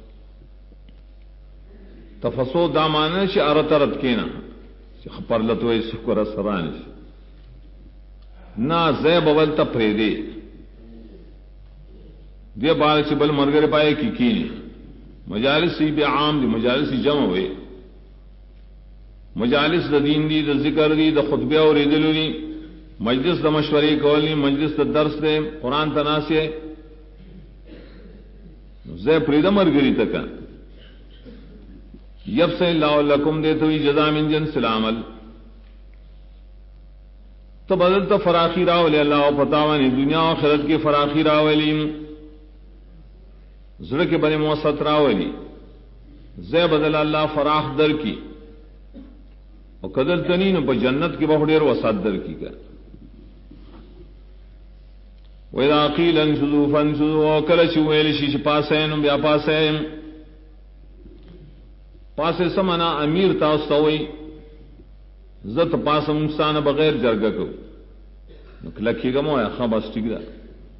تفسح دامانے سے ارت ارت کینا پر لتوے سکر سرانش نہ زے بول تفری دے دے بال سے بل مرگر پائے کی کینی مجالس بے عام دی مجالس جمع ہوئے مجالس دا دین دی دا ذکر دی دا خطبہ اور ادلو دی مجلس دا مشوری کولی مجلس دا درس دے قرآن تناسے زی پریدہ مرگری تکا یب سے اللہ لکم دے توی جزا من جنس العمل تو بدلتا فراخی راولی اللہ و پتاوانی دنیا و آخرت کی فراخی راولی زر کے بنے موسط راولی زی بدل اللہ فراخ در کی اور قدر تنین پر جنت کی بہت وسعت در کی کا وَإِذَا قِيلَ انشُزُوا فَانشُزُوا وَكَلَ شُوَيْلِ شِيشِ پاسین بیا پاسین پاسے سمنا امیر تاستوئی زت پاسم انسان بغیر جرگہ کو لکھی گا مویا خواہ بس ٹک دا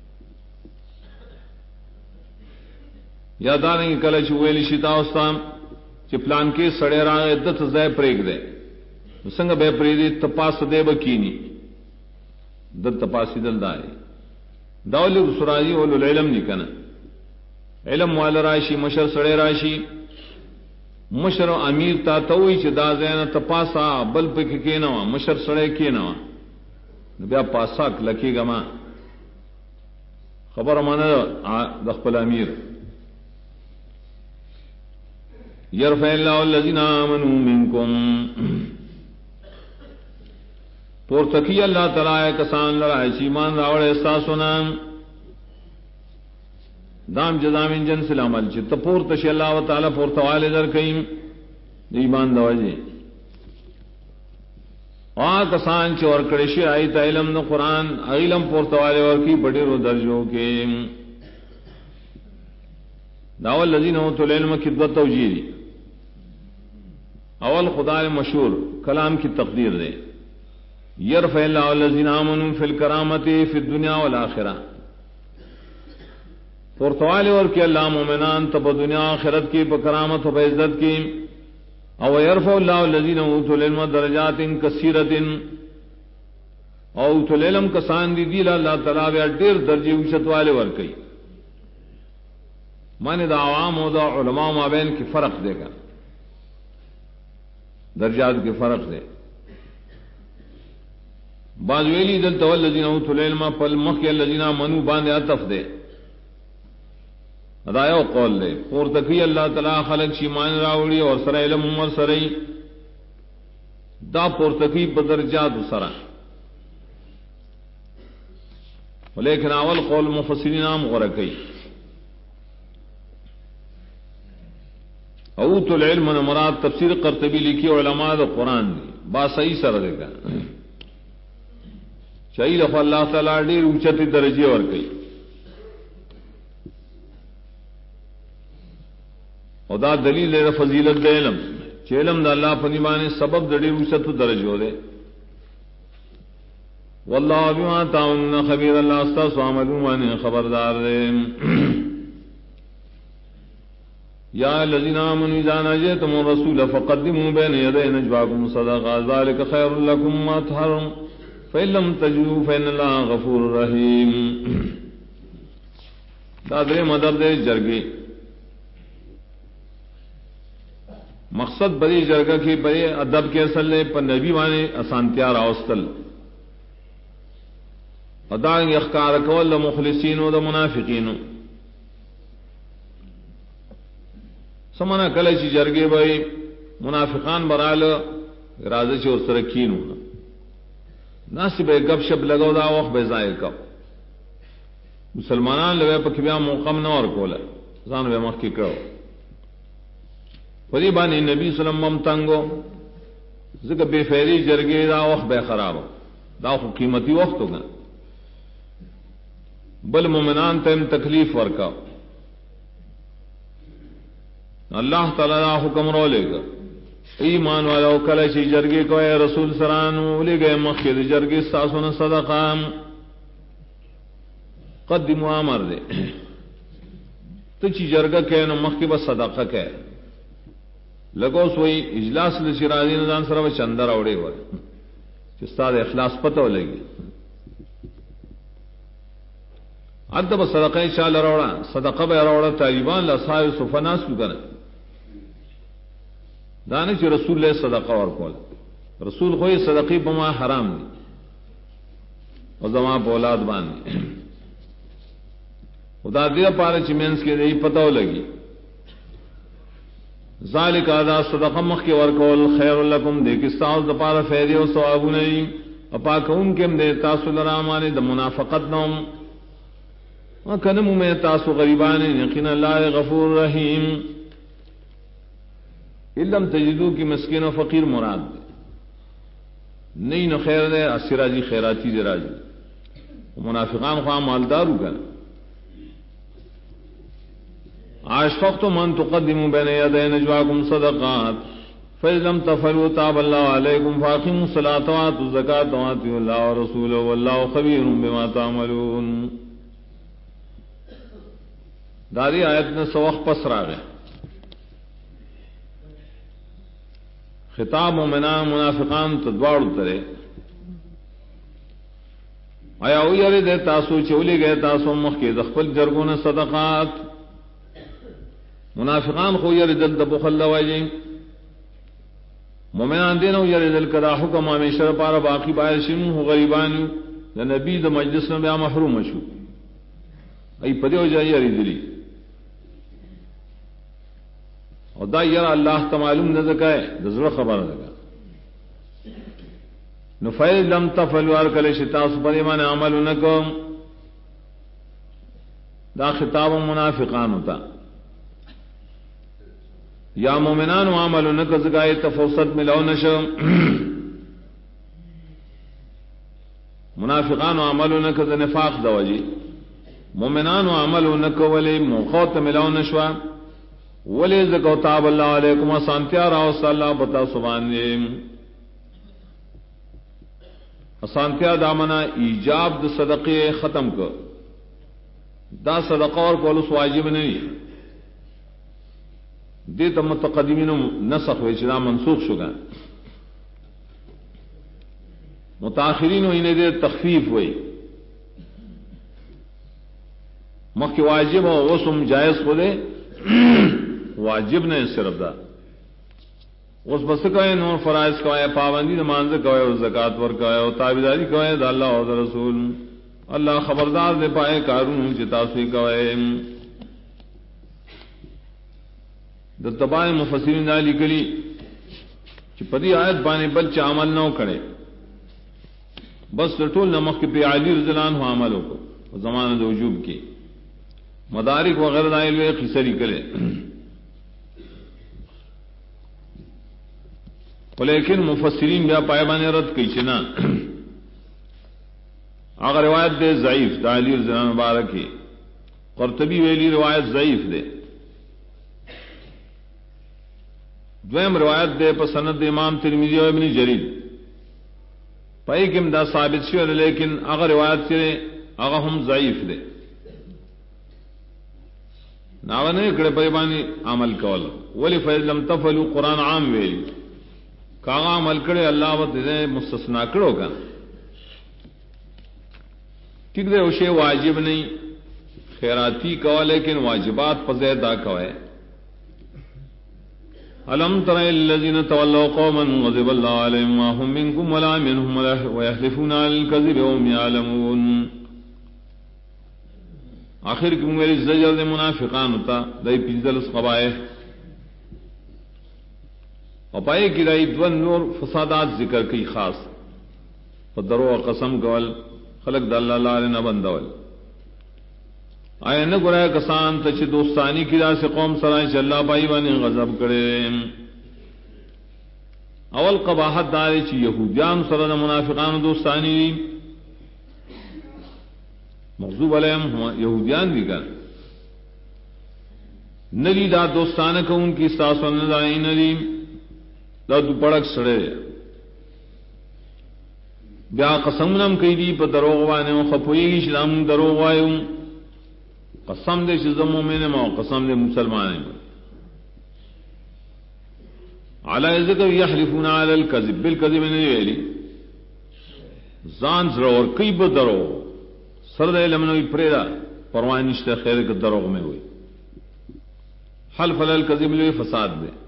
یاد آنے کی کلچ ویلی شتا استام چی پلان کے سڑے راگے دت زی پریک دے سنگ بے پریدی تپاس دے بکینی دت تپاسی دل دائے داولی سراجی اولو العلم نہیں کنا علم والا راشی مشر سڑے راشی مشر امیر تا توئی چی دا زینا تپاسا بل پک کینوا مشر سڑے کینوا بیا پاساک لکی گما خبر مانا دخپل امیر یرفع اللہ الذین آمنوا منکم پورتکی اللہ تعالی کسان لرا ایمان راوڑے استاسونا دام جزامین جن سے العمل چی تپورتشی اللہ تعالی پورتوالے در کئیم ایمان دواجی کسان چی ورکڑشی آئی تا علم دا قرآن علم پورتوالے ورکی بڑی رو درجوں کے داول الذین اوتوا العلم کی دو توجیہ دی اول خدا مشہور کلام کی تقدیر دے یرفع اللہ الذین آمنوا فی الکرامۃ فی الدنیا والآخرہ پورتوالے ورکی اللہ مومنان تب دنیا آخرت کی بکرامت و بعزت کی او یرفع اللہ الذین اوتوا العلم درجات کثیرۃ او اوتوا العلم کسان دی اللہ تعالی بیا ډیر درجے اوچت والے ورکی مانے دا عوام و دا علماء مابین کی فرق دے گا درجات کے فرق دے بعض ویلی دلتا والذین اوتوا العلم پل مخی الذین آمنوا باندے عطف دے ادایا و قول دے پورتکی اللہ تعالی خلق شیمان راوڑی اور سر علم عمر سرئی دا پورتکی بدرجات سرا لیکن اول قول مفسرین نام غرقی اوتوا العلم مراد تفسیر قرطبی لکھی علماء دا قرآن دی با صحیح سر دے گا چاہیے لفظ اللہ تعالی دیر اوچتی درجے اور کئی او دا دلیل دے فضیلت دے علم چھ علم دا اللہ پنیمانے سبب دا دیر اوچت درجو دے واللہ بما تعملون خبیر اللہ استاس عملون خبردار دے یا الذین آمنوا اذا ناجیتم الرسول فقدموا بین یدی نجواکم صدقا ذلك خیر لکم واطہر فإن لم تجدوا فإن اللہ غفور رحیم دادرے مدد دے جرگی مقصد بڑی جرگہ کی بڑے ادب کے اصل نے پر نبی وانے اسانتیار اوستل ادا اخکار کول مخلصین و منافقین سمانا کله چې جرګې به منافقان براله راځي چې ورسره کینو ناس به غب شپ لګاو دا وخت به ضایع کو مسلمانان له په کې بیا موقم نه ور کوله ځان به مخ کې کړو پدې باندې نبی صلی الله علیه وسلم تنګو ځکه به فعلی جرګې دا وخت به خراب دا خو قیمتي وخت وګا بل مومنان ته تکلیف ورکا اللہ تعالی حکم رو لے گا ایمان والا کله چې جرګې کوي رسول سرانو لګي مخکې د جرګې تاسو صدقه قدموا امر دے ته چې جرګه کوي نو مخکې به صدقه کوي لګو سوئی اجلاس لشي راځي نه ځان سره چندر اوړي وای چې ستاسو اخلاص پته ولګي ادب صدقه ان شاء الله راوړه صدقه به راوړه طالبان لا صاحب صفناس وکنه دانه چې رسول الله صدقه ورکول رسول خو یې صدقې په ما حرام دي او زما په اولاد باندې خدا دې پاره چې مینس کې دې پته ولګي ذالک اذا صدقه مخ کې ورکول خیر لکم دې کې تاسو د پاره فائدې او ثوابونه دي اپاکون کې دې تاسو لرا باندې د منافقت نوم وکنمو میں تاسو غریبان یقین اللہ غفور رحیم علم تجدو کی مسکین و فقیر مراد دے نہیں نو خیر دے اسراجی خیراتی دے راجی منافقان خواہ مالدارو کر اشفقتم ان تقدموا بین یدی نجواکم صدقات فإذ لم تفعلوا تاب اللہ علیکم فاقیموا الصلاۃ وآتوا الزکاۃ وأطیعوا اللہ ورسولہ واللہ خبیر بما تعملون داری آیت نے سوخ پس راغے خطاب مومنان منافقان تدوار اترے آیا او یری دے تاسو چولی گئے تاسو مخ کے دخل جرگون صدقات منافقان خو یری دل دبخل لواجی مومنان دینو یری دل کدا حکم ہمیشہ پارا باقی بایشن ہو غریبان نبی د مجلس میں بیا محروم شو ای پدیو جای یری دلی اور دا یرا اللہ تا معلوم نہ زکائے دزر خبر لگا نفیل لم تفعلوا ارکل شتاس پر ایمان عمل نکم دا خطاب منافقان ہوتا یا مومنان عمل نکز گائے تفوسط ملو نشم منافقان عمل نکز نفاق دوجی مومنان عمل نکولی موخوت ملو نشوا ولی زکو تاب اللہ علیکم اسانتیا راو صلی اللہ بتا سبحانیم اسانتیا دامنا ایجاب دا صدقی ختم کر دا صدقہ اور کولس واجب نہیں دیتا متقدمین نسخ ہوئی چنا منسوخ شگا متاخرین انہیں دے تخفیف ہوئی مخی واجب ہو غسم جائز خودے واجب نہیں صرف دا اس بس کوئے نور فرائض کوئے پابندی نماز کوئے اور زکات ور کوئے اور تابعداری کوئے دا اللہ اور رسول اللہ خبردار دے پائے کارون چتا سوئی کوئے دا تبائے مفسرین دا لکلی چی پدی آیت بانے بلچ عمل نو کرے بس ٹول نمک پہ علی رضی اللہ عنہ عملوں کو زمانہ دو وجوب کی مدارک وغیرہ دائل ہوئے خسری کرے لیکن مفسرین بیا پائبان رد کی چنا اگر روایت دے ضعیف دا علی رضی اللہ عنہ مبارکی قرطبی ویلی روایت ضعیف دے دویم روایت دے پسند امام ترمذی و ابن جریر پائی کم دا ثابت شو لیکن اگر روایت چرے اگر ہم ضعیف دے ناغنے کڑے پائبانی عمل کول ولی فیض لم تفلو قرآن عام ویلی کاغا عمل کرے اللہ و تیزے مستثنا کرو کا ٹھیک دے اسے واجب نہیں خیراتی کوا لیکن واجبات پزیدہ کوئے الم تر الذین تولوا قوما غضب اللہ علیہم ما هم منکم ولا منهم ويحلفون على الكذب وهم يعلمون آخر کی میری زجر دے منافقان ہوتا دائی پنزلس قبائے اور پائے کی دائی دون نور فسادات ذکر کی خاص فدرو قسم کول خلق دا اللہ لارے نہ بندول آئے نہ گرائے کسان تچ دوستانی کی دا سے قوم سرائے چ اللہ پائی بانے غضب کرے اول قباحت دارے چ یہودیان سرد منافقان دوستانی مغضوب علیہم یہودیان بھی کر ندی دا دوستانہ کو ان کی ساس و ندائی ندی دا دو پڑک سڑے بیا قسم نم کئی دی پا دروغ وانے و خپوئی گی شدام دروغ وائیو قسم دے شزم مومن ما قسم دے مسلمان علی ذکر یحلفون علی الکذب بالکذب نہیں ویلی زان ضرور کئی با دروغ سرد علم نوی پریدا پروانی نشتے خیر کے دروغ میں ہوئی حلف علی الکذب لوی فساد دے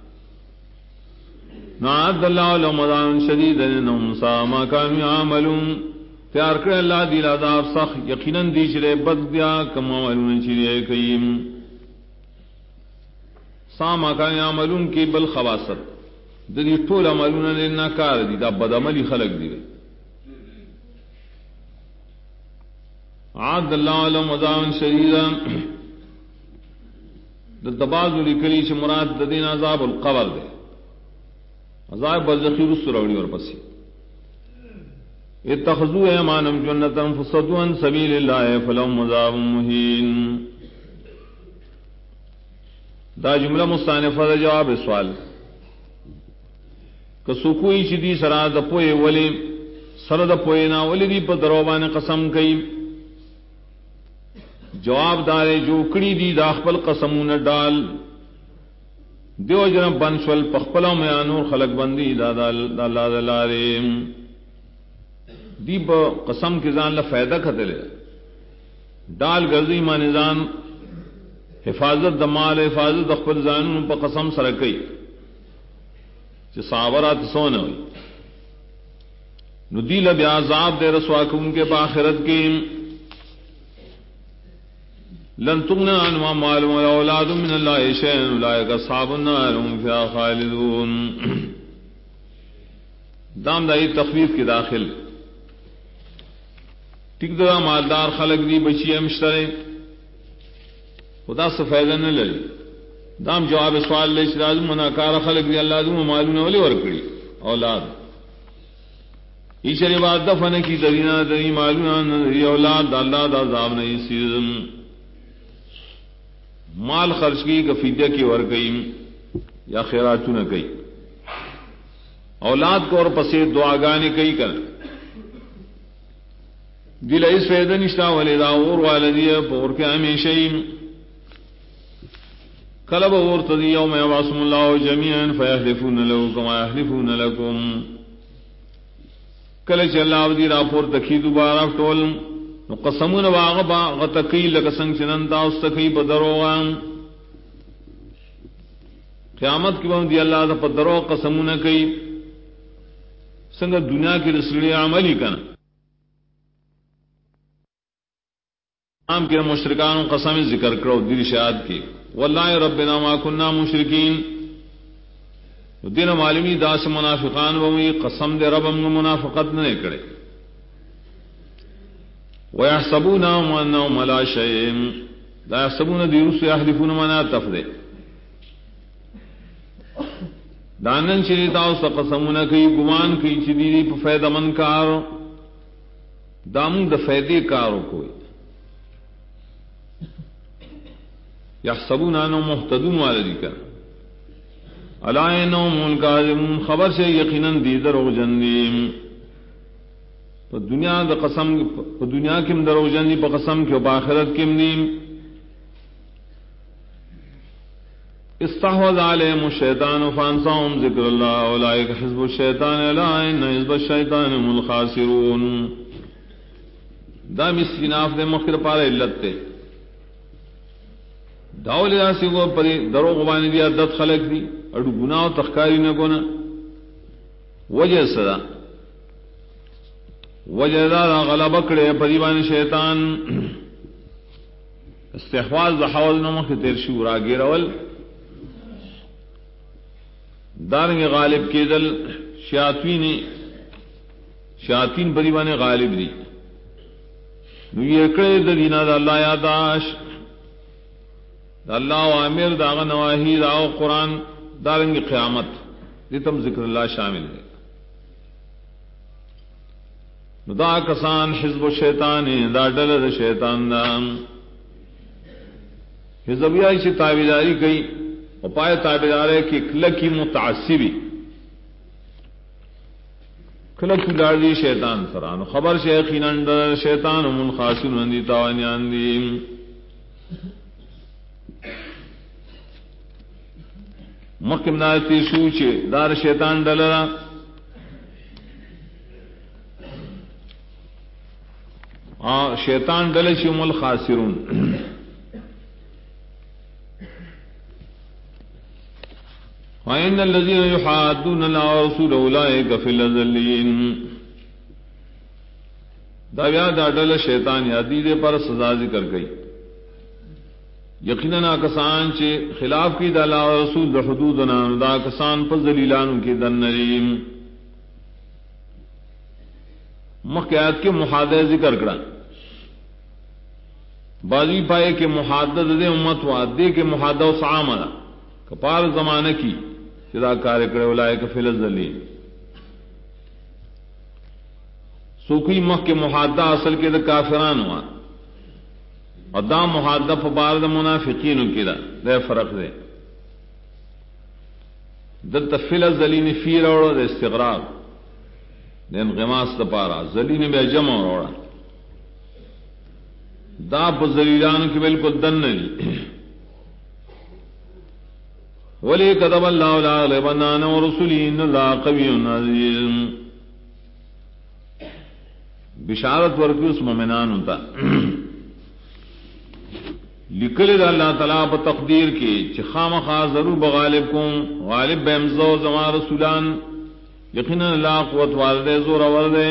نعد اللہ لهم عذاب شدید انہم ساء ما كانوا يعملون تیار کرے اللہ دی عذاب سخت یقیناً دی چرے بد دیا کم عملون چرے کئیم ساء ما كانوا يعملون کی بل خواصر دی طول عملون لینا کار دی دا بد عملی خلق دی عاد اللہ لهم عذاب شدید دبازو لکلی چھ مراد دین عذاب القبر دے عذاب برزخی رسو روڑی اور پسی اتخذو ایمانم جنتم فصدو عن سبیل اللہ فلهم عذاب مہین دا جملہ مستانفہ دا جواب سوال کسو کوئی چی دی سرا دا پوئے ولی سر دا پوئے نا ولی دی پا دروبان قسم کئی جواب دارے جو کڑی دی دا خپل قسمون ڈال دیو جنب بنشول پخپلا میں آنور خلق بندی دا اللہ دلارے دی با قسم کی زان لفائدہ کھتلے ڈال گرزی ما نظام حفاظت دمال حفاظت دخپل زانون پا قسم سرکی چی صحابرات سونے ہوئی ندیل بی عذاب دے رسواکم کے باخرت کی لن تغنى عنهم اموالهم ولا اولادهم من الله شيئا اولئك اصحاب النار هم فيها خالدون دام دائی تخفیف کی داخل ٹک دا مالدار خلق دی بچی مشترے خدا سے فائدہ نہ لڑی دام جواب سوال لے چراز مناکار خلق دی اللہ دوں معلوم ولی ورکڑی اولاد ایشری بات دفن کی درینا دری معلوم نہ اولاد اللہ دا عذاب نہیں سیزم مال خرچ کی کفیدہ کی ورکئی یا خیرات نہ کئی اولاد کو اور پسے دعا گانے کئی کر دل اس فیدہ نشتا ولیدہ اور والدی پور کے ہمیشہ کلب اور تدی یوم یبعثهم اللہ جميعا فیحلفون له کما یحلفون لکم کلچ اللہ ودی راپور تکی دوبارہ ٹول قسمون واغبا غتقی لکسنگ چننتا استقی بدروغان قیامت کی وقت دی اللہ دا پدرو قسمون کئی سنگ دنیا کی رسلی عملی کنا عام کے مشرکان قسم ذکر کرو دل شہاد کی واللہ ربنا ما کننا مشرکین دین معلومی داس منافقان وہی قسم دے رب ہم منافقت نہ کرے ويحسبون انهم لا شيء لا يحسبون ديوس يحلفون ما تفدي دانن شریتا اس قسمونه کوي ګمان کوي چې دې په فائدہ من کار دام د فائدې کارو کوي يحسبون انهم مهتدون والذيك الا انهم الكاذبون خبر سے یقینا دی درو جنیم تو دنیا د قسم په دنیا کې هم درو جنی په قسم کې او په آخرت کې هم نیم استحوذ علیہم الشیطان فانساهم ذکر اللہ اولئک حزب الشیطان الا ان حزب الشیطان هم الخاسرون دا مسیناف دے مخیر پارے علت تے داول راسی کو پری دروغ بانی دی عدد خلق دی اڑو گناہ و تخکاری نہ گنا وجہ صدا وجہ دا غلبہ کڑے پری بانی شیطان استحواذ دا حوض نمخ تیر شورا گیرول دارنگ غالب کے دل شیاطین پری بانی غالب دی نو یہ کڑے دا دینا دا اللہ یاداش دا اللہ و عامر دا غنواہی دا قرآن دارنگ قیامت دیتم ذکر اللہ شامل ہے دا کسان حزب الشیطان دا ڈل دا شیطان دا حزبیائی سے تابیداری کئی اور پائے تابیدارے کی کلکی متعصبی کلکی لاردی شیطان سران خبر شیخین اندر شیطان منخاسن اندی تاوانیان دی مکم نایتی سوچے دار شیطان ڈلرا شیطان ڈلے چم الخاسرون وَإِنَّ الَّذِينَ يُحَادُّونَ اللَّهَ وَرَسُولَهُ أُولَئِكَ فِي الْأَذِلِّينَ دا یاد ڈل شیطان یادی دے پر سزا ذکر گئی یقیناً کسان چے خلاف کی دا اللہ و رسول دا حدودنا دا کسان پر ذلیلان کی دن نریم مخیات کے محادثہ ذکر کرا بازی پائے کہ محادثہ دے امت وعدے کے محادثہ سعامنا کپار زمانہ کی چدا کار کرے اولئک فی الذلین سوکھی مخ کے محادثہ اصل کے دا کافران ہوا اور دا محادثہ فبار دا منافقین کی دا فرق دے دا فی الذلین فی روڑا دا استغراق دا انغماس دا پارا ذلین بے جمع روڑا دا پا ذلیلان کی بالکل دن نہیں ولی کتب اللہ لاغلبن انا ورسولی ان اللہ قوی عزیز بشارت ورکی اس مومنان ہوتا لکل دا اللہ تعالیٰ پا تقدیر کی چی خام خواہ ضرور بغالب کن غالب بیمزو زمان رسولان یقینا اللہ قوت والدے زور وردے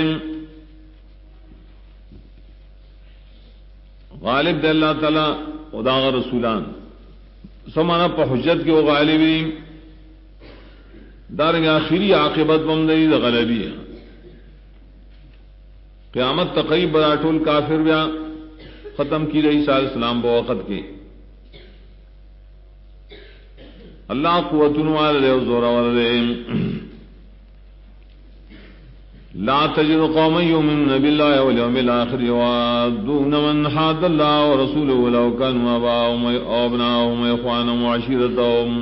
غالب دے اللہ تعالیٰ اداغ رسولان سمانا پا حجت کے وہ غالبی دارنگ آخری عاقبت بمدئی دا غلبی ہے قیامت تقریب براٹول کافر بیا ختم کی رہی عیسیٰ علیہ السلام بوقت کی اللہ قوتن والے زور والے لا تجد قوما يؤمنون بالله واليوم الآخر يوادون من حاد الله ورسوله ولو كانوا آباءهم أو أبناءهم وإخوانهم وعشيرتهم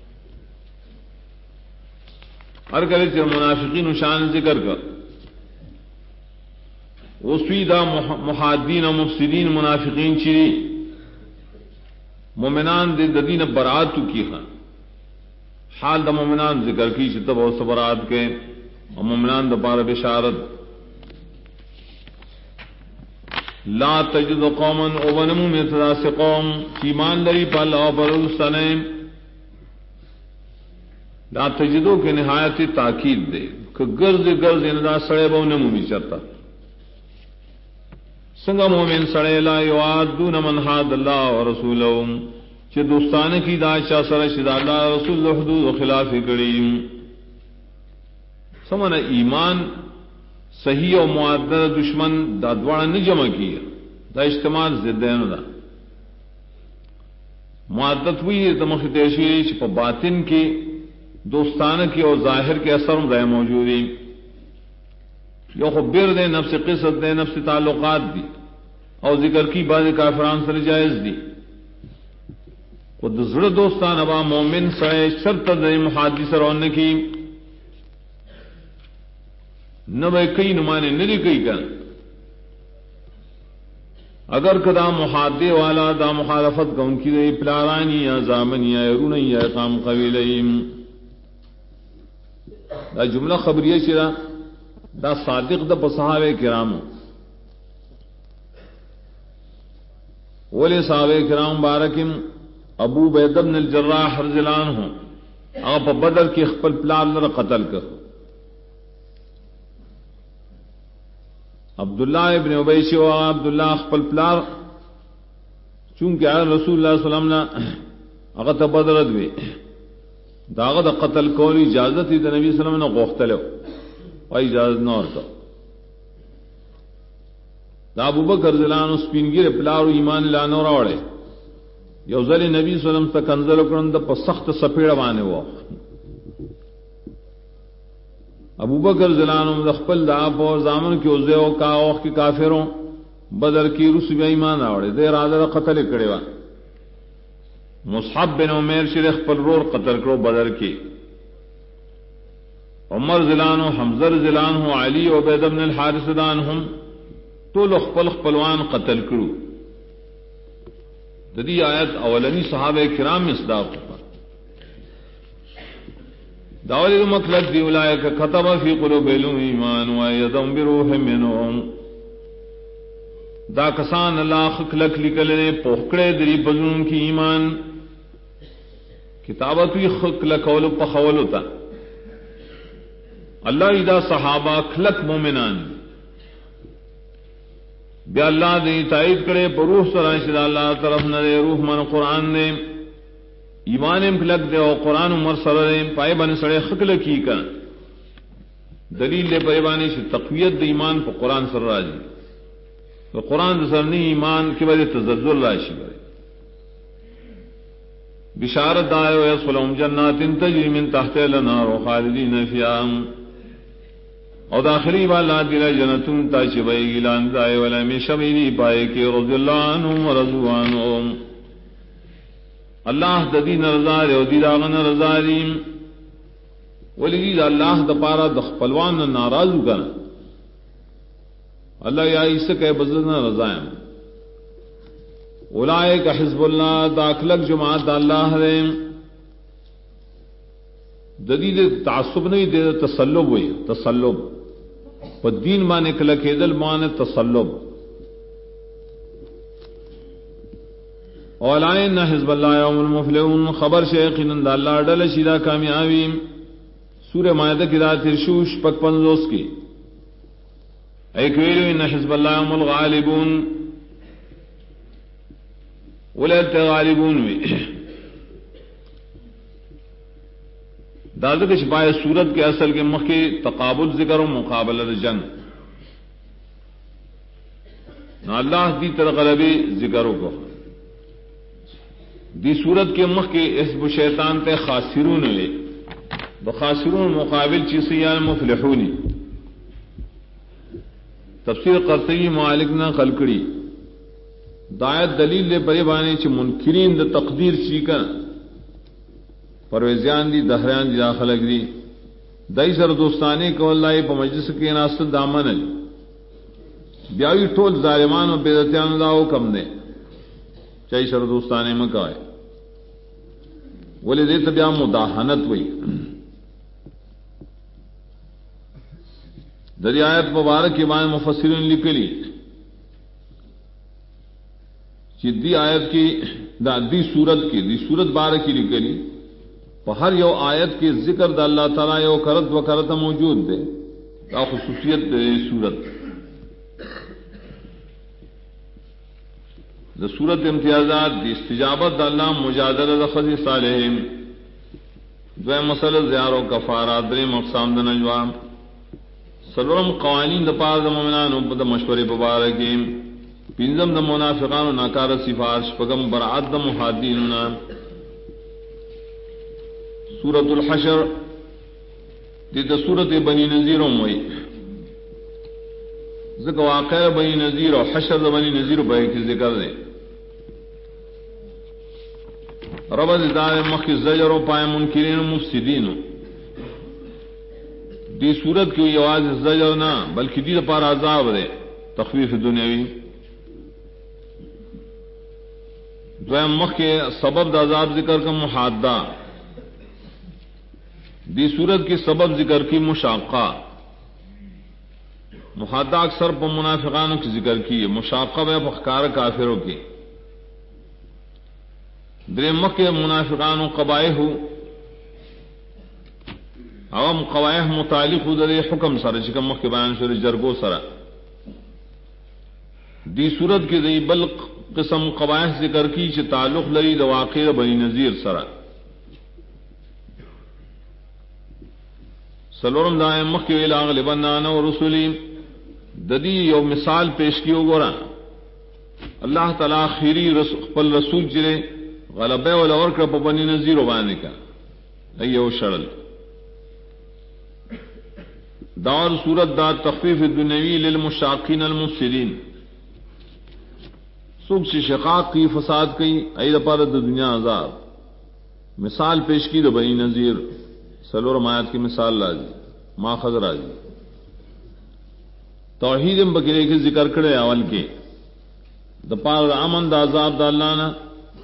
ہر کلے سے منافقین شان ذکر کر وسویدہ محادین و مفسدین منافقین چری مومنان دے دین برات کی خان حال دا مومنان ذکر کی شتب و صبرات کے اور مومنان دا پار بشارت لا تجد قوما اوونمو مثلا سے قوم ایمان لری پل او پرستنیم لا تجدو کے نہایت تاکید دے کہ گرز اندا سڑے بو نمومی چرتا سنگا مومن سڑے لا یوادون من حاد اللہ ورسولهم چھ دوستان کی داشا سر شد اللہ رسول حدود و خلاف کریم سمنا ایمان صحیح و معدد دشمن دا دوڑا نہیں جمع کیا دا اجتماع زدین دا معدد ہوئی تمختیشی چھ پا باطن کی دوستانہ کی اور ظاہر کے اثر رہ موجودی یو خبر دے نفس قصت دے نفس تعلقات دی اور ذکر کی بعض کافران سے جائز دی خود زڑ دوستان ابا مومن سڑے شرط دے محادث رونے کی نہ بھائی کئی نمانے نری کئی کر اگر کدا محادے والا دا مخالفت کا ان کی دے پلارانی یا زامنی یا رونی یا اقام قبیلیم دا جملہ خبریہ چرا دا صادق دا صحابہ کرام ولی صحابہ کرام بارکم ابو عبیدہ بن الجراح رضی اللہ عنہ آپ بدر کی خپل پلار لر قتل کر عبداللہ ابن ابی شیبہ عبداللہ خپل پلار چونکہ رسول اللہ صلی اللہ علیہ وسلم اغت بدرت بھی داغت قتل کولی اجازت ہی نبی صلی اللہ علیہ وسلم نے غوختلو اور اجازت نہ ہوتا دا ابو بکر رضی اللہ عنہ سپینگیر پلارو ایمان لانو راوڑے یو ذلی نبی صلی اللہ علیہ وسلم تا کنزل کرن دا پا سخت سپیڑ بانے ہوا ابو بکر رضی اللہ عنہ دخپل دا پا زامن کی اوزیو کا اوخ کی کافروں بدر کی رسو بیا ایمان راوڑے دیر آدھر قتل کڑے وا مصحب بن عمیر شریخ پر رور قتل کرو بدر کی عمر زلانو حمزر زلانو علی عبید بن الحارث دانہم تو لخپل خپلوان قتل کرو ددی آیت اولنی صحابہ کرام مصداق پر داولی مطلق دی اولائک کتب فی قلوبہم ایمان و ایدم بروح منہم دا کسان اللہ خلق لکلنے پوکڑے دری بزنون کی ایمان کتابتوی خلق اولو پخولو تا اللہ ادا صحابہ خلق مومنان بیا اللہ دے تائید کرے پر روح سرائشد اللہ طرف نہ دے روح من قرآن دے ایمان امکلک دے اور قرآن عمر سر دے پائے بن سڑے خکل کی کا دلیل دے پریبانی سے تقویت دے ایمان پر قرآن سر راجی تو قرآن سرنی ایمان کی وجہ تزلزل راشی کرے بشارت آئے ویسفلهم جنات تجری من تحت الانہار خالدین فیہا اور داخلی والا دل جنتون تا چبئی گلان دائے والا میں شمیری پائے کہ رضی اللہ عنہم و رضوانہم اللہ دین رضا رے و دیداغن رضا ریم ولی دید اللہ دپارا دخپلوان ناراضو کنا اللہ یا اس کے بزرنا رضائم اولائک حزب اللہ داخلق جماعت دا اللہ ریم ددید تعصب نہیں دے تسلب ہوئی تسلب و دین مانے کلکے دل مانے تسلب اولائن حزب اللہ یوم المفلحون خبر شیخین دا اللہ ڈل شیدہ کامیابی سورہ مائدہ کی دا ترشوش پک پنزوس کی ایک ویلو ان حزب اللہ یوم الغالبون ولیت غالبون وی دادا کے چھپائے صورت کے اصل کے مخ کے تقابل ذکر و مقابلہ جنگ نہ اللہ دی طرح غلبی ذکروں کو دی صورت کے مخ کے حزب شیطان تے خاسرون لے بخاسرون مقابل چیسیان مفلحونی تفسیر قرطبی معالک نہ خلقڑی دایت دلیل لے پرے بانے چ منکرین د تقدیر چیکن پرویزیان دی دہریان دی داخل اگری دای سر دوستانے کو اللہ په مجلس کې ناست دامن بیاوی ټول ظالمان او بدعتیان دا حکم دے چای سر دوستانے مکائے ولې دې ته بیا مداهنت وای د دې آیت مبارک کې باندې مفسرین لیکلي چې دې آیت کې دا دې صورت کې دې صورت بارک کې لیکلي په هر یو آیت کې ذکر د الله تعالی یو کرت و کرت موجود ده دا خصوصیت دې صورت د صورت امتیازات د استجابت د الله مجادله د خزي صالحین دوی مسله زیار او کفارات درې مقصام د نجوا سلورم قوانین د پاره د مومنانو په مشورې مبارکین پنځم د منافقانو ناکاره صفات شپږم برعت د محادیننا سورۃ الحشر د سورۃ بنی نذیر موي ذکر واقع بنی نذیر او حشر د بنی نذیر په کې ذکر دی ربض دار مخ زجر و پائے منکرین و مفسدین دی صورت کی آواز زجر نہ بلکہ دی پار عذاب دے تخفیف دنیاوی دویم مخ کے سبب دا عذاب ذکر کا محادہ دی صورت کی سبب ذکر کی مشاقہ محادہ اکثر پر منافقانوں کی ذکر کی مشاقہ بے بخکار کافروں کی درے مکہ منافقان و قبائح عوام قبائح متعلق درے حکم سر چکم مکہ بیان شر جرگو سر دی صورت کی دی بل قسم قبائح ذکر کی چھ تعلق لری د واقع بنی نذیر سر سلورم دائیں مکہ الاغ لبنان و رسولی ددی یو مثال پیش کیو گورا اللہ تعالی خیری خپل رسول جرے غلبہ ولا ورکر په بنی نذیر باندې کا ایو شرل دار صورت دا تخفیف الدنیوی للمشاقین المفسدین سوک سے شقاق کی فساد کی اید پر د دنیا عذاب مثال پیش کی د بنی نذیر سلور آیات کی مثال راضی ماخذ راضی توحید بکرے کے ذکر کرے اول کے د پار امن د عذاب د الله نه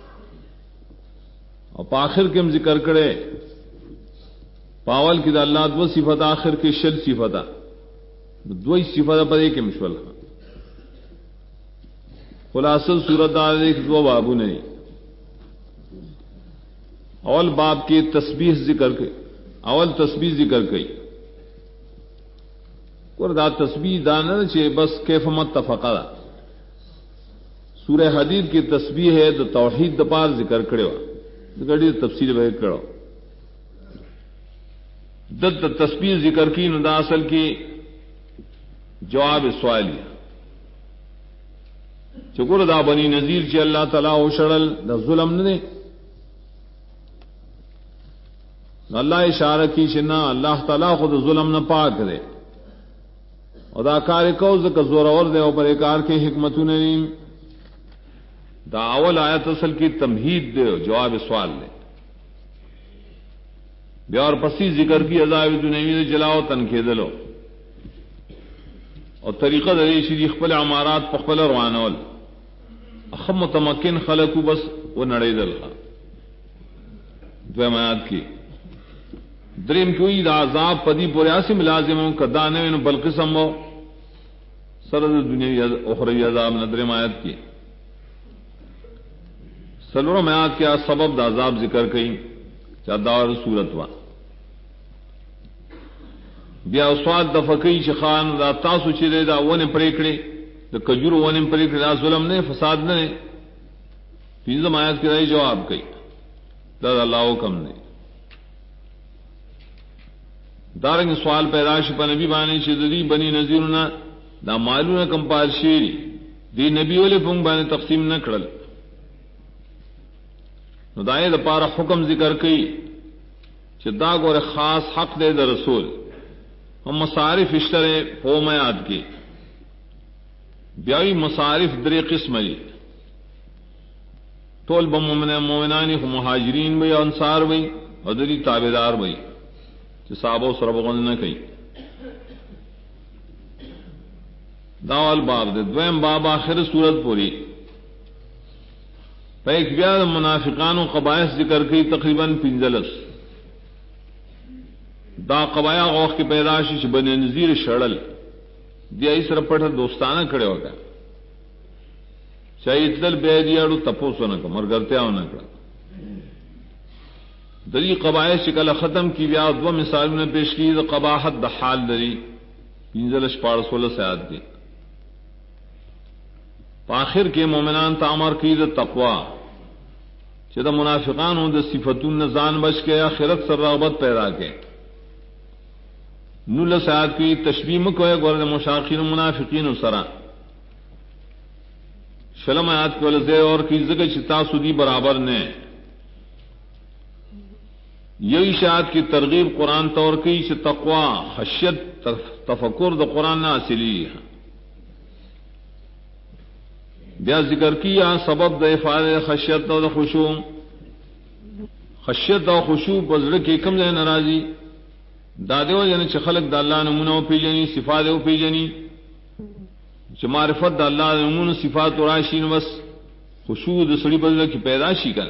اور آخر کے ہم ذکر کرے پاول کی دا اللہ دو صفت آخر کے شل صفت دو صفت پر ایک مشول خلاصل صورت ایک دو بابو نہیں اول باب کی تسبیح ذکر کے اول تسبیح ذکر کی دا تسبیح دانا چے بس کیف متفقہ سورہ حدید کی تسبیح ہے تو توحید دپار ذکر کرے ہوا گڑی تفسیر بہ کرو دت تسبیح ذکر کی ندا اصل کی جواب سوالی چکر دا بنی نذیر چی اللہ تعالی او شرل دا ظلم نے اللہ اشارہ کی چنا اللہ تعالی خود ظلم نہ پاک دے اور دا کار کو زک زور اور دے اوپر کار کے حکمتوں نے دا اول آیت اصل کی تمہید دے جواب سوال دے بیا اور پسی ذکر کی عذاب دنیوی دے جلاو تنکیدلو اور طریقہ دے شریخ خپل عمارات پخپل روانول اخم متمکن خلقو بس وہ نڑے دل دویم آیات کی دریم کیوئی دا عذاب پدی پوریاسی ملازموں کدانے میں بلقسم ہو سرد دنیوی اخروی عذاب ندریم آیت کی سلوروں میں آج کیا سبب دا عذاب ذکر کئی چادار صورت وا بیا اسواد دفقی شخان دا تاسو چلے دا ون پریکڑے دا کجور ون پریکڑے دا ظلم نے فساد نے پینزم آیات کی رائی جواب کئی دا اللہ حکم نے دارنگ سوال پیدا شي په نبی باندې چې د دې بنی نذیرونه دا مالونه کم پال شي دی نبی ولې په باندې تقسیم نه کړل. نو دای د پاره حکم ذکر کړي چې دا ګوره خاص حق دی د رسول. هم مصارف اشتره په میاد کې بیاوی مصارف درې قسم دي. ټول مومنان خو مهاجرین وي انصار وي او دری تابعدار وي چې صحابه سره بغون نه کوي. داول باب د دویم باب اخر صورت پوری په یک بیا منافقانو قبایح ذکر کوي تقریبا 15. دا قبایح وخت کې پیدا شي چې بنی نذیر شړل دی ای سره پټه دوستانه کړي وکړه شاید دل به دیاړو تپوسو نه مرګرتیاو نه کړه. دلی قبایح شکل ختم کی بیا دو مثالونه پیش کړي د قباحت د حال لري 15 سیاد دي. په اخر کې مؤمنان ته امر کوي د تقوا چې د منافقانو د صفاتونو ځان بچ کې آخرت سره رغبت پیدا کړي. نو سیاد کی تشبیہ مکوئے ګور مشاقین منافقین سره شلم آیات کو لزے اور کی زگہ چې تاسو دی برابر نے. یہی شاید کی ترغیب قرآن طور کی چې تقوا خشیت تفکر د قرآن نہ حاصلی بیا ذکر کیا سبب د افعال خشیت او خشوع. خشیت او خشوع پزړه کې کوم ځای ناراضي دادیو یعنی چې خلق د الله نمونه او پیژني صفات او پیژني چې معرفت د الله نمونه صفات او راشي نو بس خشوع د سړي په کې پیدا شي کړه.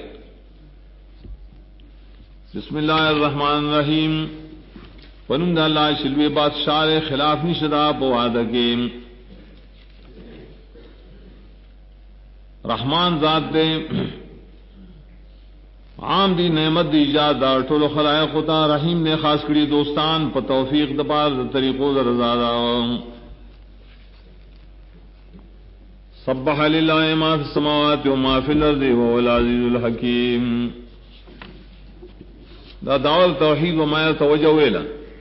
بسم الله الرحمن الرحیم. پنوم د الله شلوی بادشاہ خلاف نشدا په وعده کې رحمان ذات دے عام دی نعمت دی ایجاد دا ټولو خلائق خدا رحیم نے خاص کړي دوستان په توفیق د بار د طریقو د رضا دا. سبح لله ما فی السماوات و ما فی الارض وهو العزیز الحکیم. دا دعوت توحید و ما توجه ویلا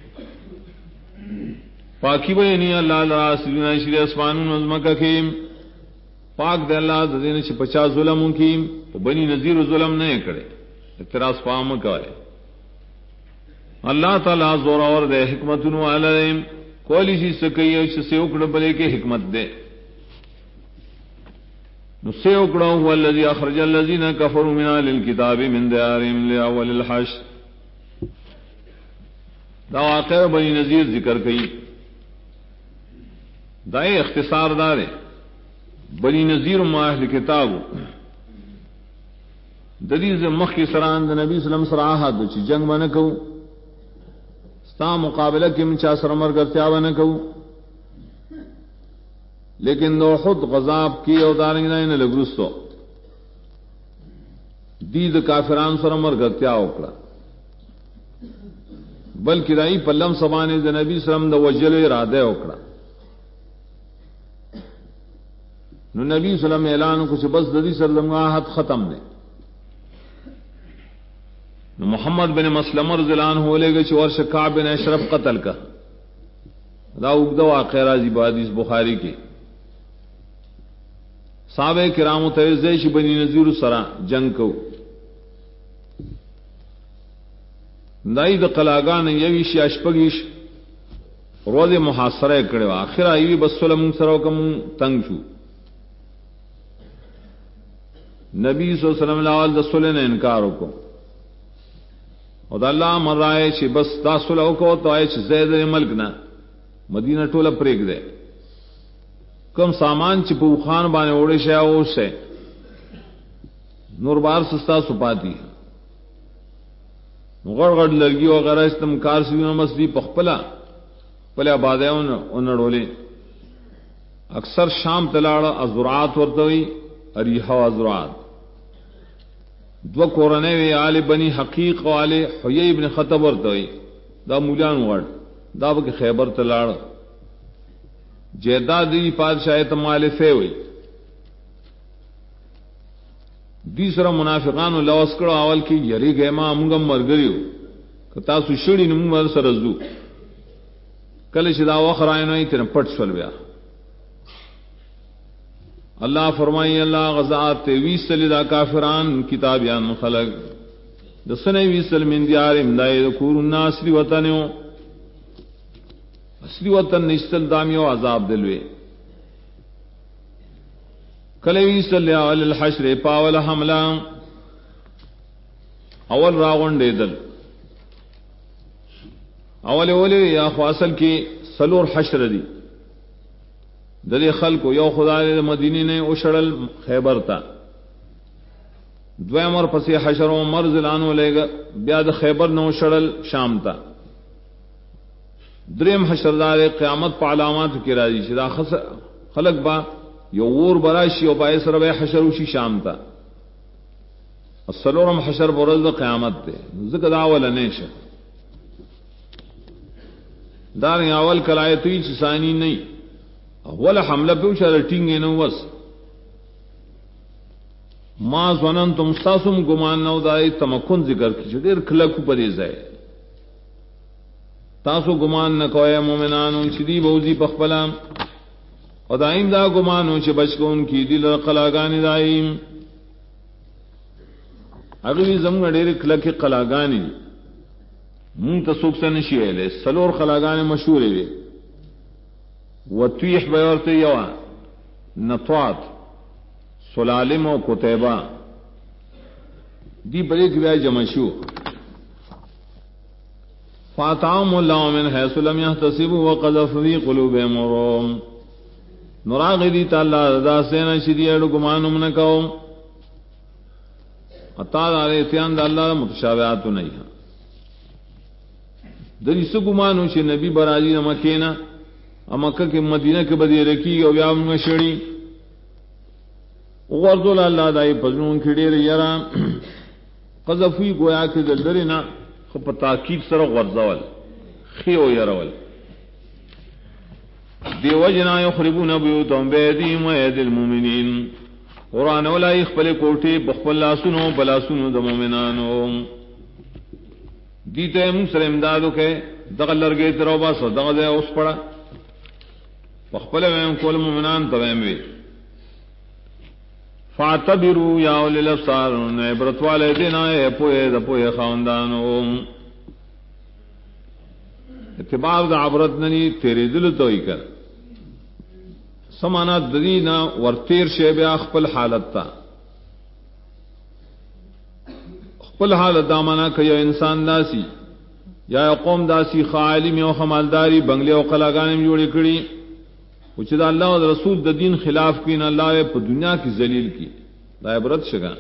پاکی بینی اللہ لرا سجنا شری اسمانون عظمکہ کیم پاک دے اللہ دین چې 50 ظلم کیم بنی نذیر ظلم نه کړي اعتراض فهم کوي. اللہ تعالی زور اور دے حکمتن علیہم کوئی چیز سکیے سے اکڑ بلے کے حکمت دے نسے اکڑا هو الذی اخرج الذین کفروا من اهل الكتاب من دیارهم لاول الحشر. دا واقعہ بنی نذیر ذکر کئی دائے اختصار دارے بنی نذیر ما اہل کتاب دلیز مخی سران دا نبی صلی اللہ علیہ وسلم سراحت چی جنگ بنکو ستا مقابلہ کی من چا سرمر کرتیا بنکو لیکن دو خود غضاب کی او دارنگ نائن لگرستو دید کافران سرمر کرتیا اکڑا بلکہ دائی پلم سبانے دا نبی صلی اللہ علیہ وسلم دا وجل ارادہ اکڑا. نو نبی صلی اللہ علیہ وسلم اعلان کو بس ددی صلی اللہ علیہ ختم دے. نو محمد بن مسلمہ رضی اللہ عنہ لے گئے ورش کعب بن اشرف قتل کا دا اگدو واقعہ راضی بحدیث بخاری کے صحابہ کرام تیزیش بنی نذیر سرا جنگ کو دائی دا قلاغان یویش اشپگیش روز محاصرہ کڑے آخر آئیوی بس سلم سرو کم تنگ شو. نبی صلی اللہ علیہ وسلم لاول دا سلح نے انکارو کو اور دا اللہ مر رائے چھ بس دا سلح کو تو آئے چھ زید ملک نا مدینہ ٹولا پریک دے کم سامان چھ پوخان بانے اوڑے شاہ اوش سے نور بار سستا سپاتی غڑ غڑ لرگی وغیرہ استم کار سوینا مسلی پخپلا پلے آبادے انڑولے اکثر شام تلاڑا ازرعات ورطوئی اریحا ازرعات دو کورنے وی آل بنی حقیق و آل حیی ابن خطب ورطوئی دا مولیان وڑ دا بکی خیبر تلاڑا جیداد دی پادشاہ تمال فیوئی دیسرا منافقانو لوس کڑو اول کی یری گئے ما مونگم مرگریو کتا سو شڑی نمونگ سرزو کل شدا وخرائن ہوئی تیرے پٹ سول بیا اللہ فرمائی اللہ غزات 20 سلی دا کافران کتابیان خلق دسنے 20 سل من دیار امدائی دکور الناس اصلی وطنیو اصلی وطن نشتل دامیو عذاب دلوے کل 20 سلی اول الحشر پاول حملہ اول راغن دیدل اول اولی یا خواصل کی سلور حشر دی دلی خلق یو خدا مدینی نے اشڑل خیبر تا دویم اور پسی حشر و مرز لانو لے گا بیاد خیبر نو اشڑل شام تا دریم حشر دار قیامت پا علامات کی راضی شدا خلق با یو اور براشی و باعث ربے حشر وشی شام تا السلورم حشر برز قیامت تے ذکر داول نیشا دار اول کلایتوی چسانی نہیں اول حملہ پہ اشارہ ٹینگے نو بس ما ظننتم تاسم گمان نو دای تمکن ذکر کی دیر کلک پرې ځای تاسو ګمان نه کوئ مومنانو چې دی بوزي پخپلام او دایم دا ګمانو چې بچکون کی دل قلاګانی دایم اغوی زموږ ډېر کلک قلاګانی مون ته څوک څنګه شي ویلې سلور قلاګانی مشهور وي وتیح بیورت یوا نطوات سلالم و کتیبہ دی بریک بیا جمع شو فاتعام اللہ من حیث لم یحتسبوا وقذف فی قلوبهم الرعب نراغ دی تعالی رضا سینا شدی اڑو گمان منکو اطاع علی اتیان دا اللہ متشابہات نہیں دری سو گمانو چھ نبی براجی مکینا مکہ کے مدینہ کے بدی رکی او بیا من شڑی وردل اللہ دائی پزنون کھڑیر یرا قذفی گویا کہ دلدرنا خب تاکید سر غرزول خیو یرول دیو جنا یخربون بیوتهم بیدیم و اید المومنین قرآن اولا اخبر کوٹی بخبر لاسنو بلاسنو دا مومنانو دیتے من سر امدادو کے دغل لرگی ترو باسو دغل دے اس پڑا بخبر ویم کول مومنان تویموی فاعتبروا یا اولی الابصار عبرت والے دینا اے پوئے دا پوئے خواندانو اتبار دا عبرت ننی تیرے دل توئی کر سمانا ددینا ورتیر شیب اخپل حالت تا اخپل حالت دا مانا کہ یا انسان داسی یا قوم داسی خعالم یا خمالداری بنگلے و قلاغانم جوڑی کری وچ دا اللہ و رسول دا دین خلاف کی نہ اللہ پا دنیا کی ذلیل کی دا عبرت شگا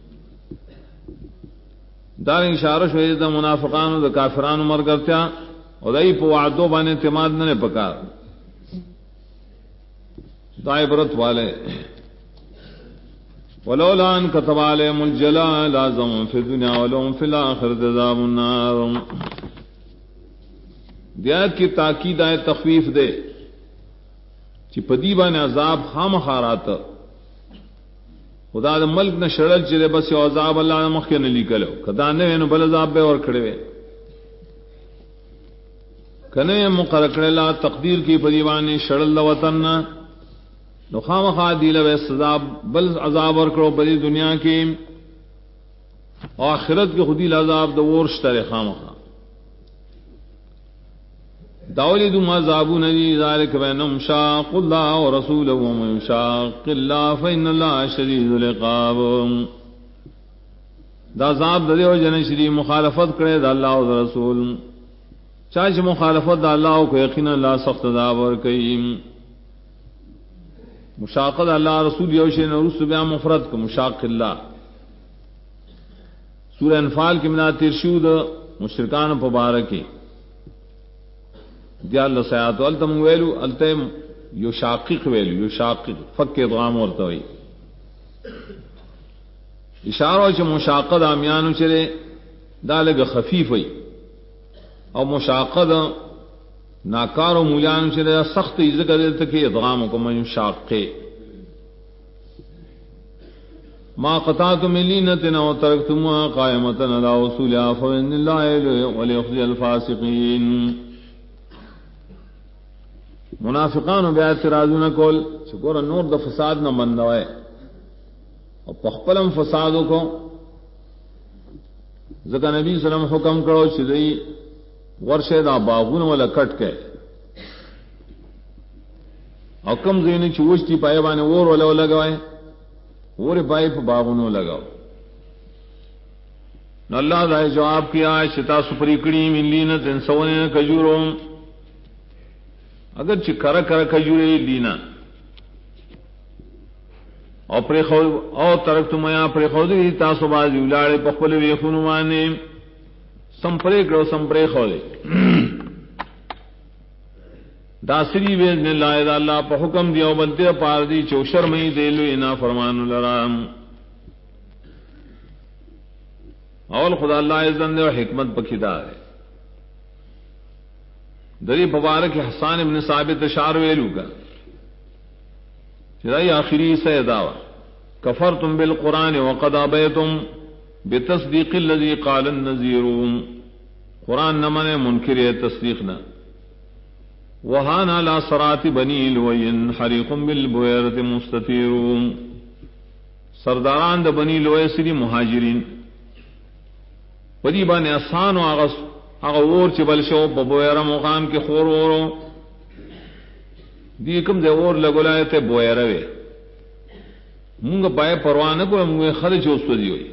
دار اشارہ شوئے دا منافقان و دا کافران مر کرتیا اور دائی پا وعدو بانے اعتماد ننے پکار دا عبرت والے ولولا ان كتب عليهم الجلاء لازم في الدنيا ولهم في الآخرة عذاب النار دیات کی تاکید آئے تخفیف دے چی پدیبان عذاب خام خارات خدا دا ملک نہ شڑل چلے بس یو عذاب اللہ نے مخی نہ لکلو کدا نے نو بل عذاب بے اور کھڑے وے کنے مقرکڑے لا تقدیر کی پدیبان شڑل وطن نو خام خا دیل وے سزا بل عذاب اور کرو پدی دنیا کی آخرت کی خودی العذاب دا ورش ترے خام خا داولی دو مذابو نجی ذالک بینم شاق اللہ و رسولہ ومن شاق اللہ فإن اللہ شدید العقاب دا عذاب دا دیو جن شدید مخالفت کرے دا اللہ و رسول چاچ مخالفت دا اللہ کو یقین اللہ سخت عذاب اور کئیم مشاق دا اللہ رسول یوشن رسول بیا مفرد کو مشاق اللہ سورہ انفال کی مناتر شود مشرکان پبارکی دیال سیات التم ویلو التم یشاقق ویلو یشاقق فک ادغام ورته وی اشاره چې مشاقد امیانو چره دالګه خفیف وی او مشاقد ناکار مولیان چره سخت ذکر دلته کې ادغام کوم یشاقق ما قطعتم لینتنا وترکتمها قائمه على اصولها فإن الله وليخزي الفاسقين منافقان بیا اعتراضونه کول چې ګوره نور د فساد نه منوي او په خپلم فسادو کو ځکه نبی صلی الله علیه وسلم حکم کړو چې دوی ورشه دا باغونه ولا کټ کړي او کم زینې چې وشتي پای باندې اور ولا لګوي اور پای په باغونو لګاو. نو اللہ دا جواب کیا شتا سپری کڑی من لینت انسونے کجوروں اگر چی کرا کرا کجوری لینا او ترک تمیا پر خودی تاسو بازی اولاد پخپل ویخونو مانے سمپرے کرو سمپرے خودی داسری بیزن اللہ دا اللہ پا حکم دیا و بلدی پار دی چو شرمی دیلو انا فرمانو لرام اول خدا اللہ عزن دے و حکمت پکیدہ ہے دری مبارک حسان ابن ثابت اشعار ویلو کا چرائی آخری سیداوہ کفرتم بالقرآن وقد ابیتم بتصدیق الذی قال النذیرون قرآن نمن منکر تصدیقنا وہانا لا صراط بنی لوین حریق بالبویرت مستطیرون سرداران دا بنی لوی سری مہاجرین پدی بانے آسان و آغا اور چی بلشو ببویرہ مقام کے خور اورو دی کم دے اور لگو لائے تے بویرہ وے مونگا پائے پروانہ کو مونگا خرچ ہوستو دی ہوئی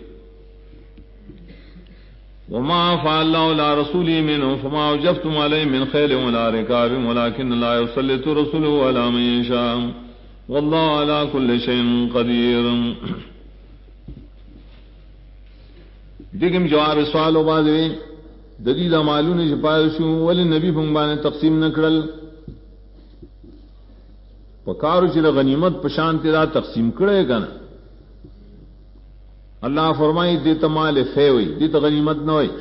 وما فعل اللہ لا رسولی منہ فما وجفتم علی من خیل ولا رکاب ولیکن اللہ یسلط رسولہ علی من یشاء واللہ علی کل شیء قدیر. دیکھیں جواب سوال و بعد ددید معلوم نے چھپائے ولی نبی بھنگبانے تقسیم نہ کرل پکارو چلا غنیمت پشان تیرا تقسیم کرے گا نا. اللہ فرمائی دیتا مال فے ہوئی دیتا غنیمت نہ ہوئی.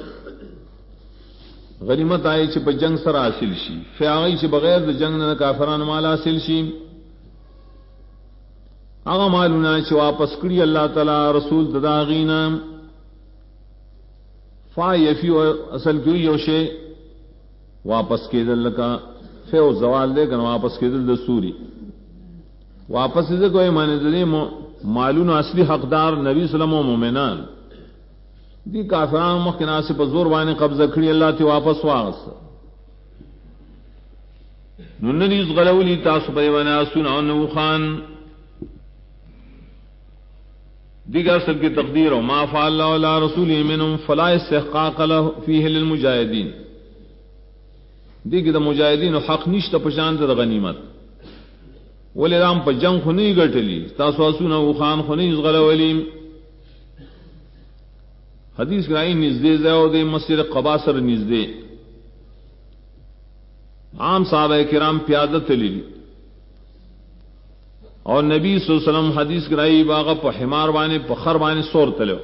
غنیمت آئی چھ پا جنگ سر حاصل شی فے آئی چھ بغیر دا جنگ نہ کافران مال حاصل شی آغا مالونا چھ واپس کری اللہ تعالی رسول دداغینا فا یفی اصل کیوں یوشے واپس کے دل کا فے و زوال دے کر واپس کے دل دستوری واپس سے کوئی مانے دے معلوم اصلی حقدار نبی صلی اللہ علیہ وسلم و مومنان دی کافران مخنا سے پر زور بانے قبضہ کھڑی اللہ تی واپس واغس ننریز غلولی تاسو پیوانے آسون آنو خان دیگر سب کی تقدیر و ما فعل اللہ علی رسولی منہم فلا استحقاق فیہ للمجاہدین دیگر دا مجاہدین و حق نشتا پشاند دا غنیمت ولی رام پا جنگ خونی گٹلی تاسو آسونا و خان خونی غلولی حدیث کرائی نزدے زیو دے مسجد قبا سر نزدے عام صحابہ کرام پیادت لی اور نبی صلی اللہ علیہ وسلم حدیث کرائی باغا پا حمار بانے پا خر بانے سور تلو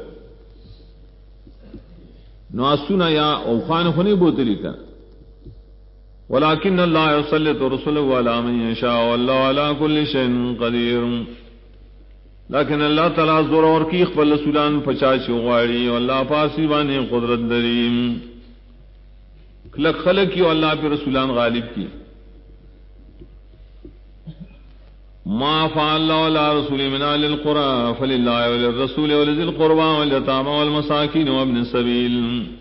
نو آسونا یا اوخان خونی بوتلی کر ولیکن اللہ یسلط رسولہ علی من یشاء واللہ علی کل شیء قدیر. لیکن اللہ تعالی زور اور کی خپل رسولان پچاچ غواړي او اللہ پاسی باندې قدرت لري کلک خلق کی اللہ پہ رسولان غالب کی. ما فعل اللہ علی رسول من اهل القرى فللہ وللرسول ولذی القربى والیتامى والمساکین وابن السبیل.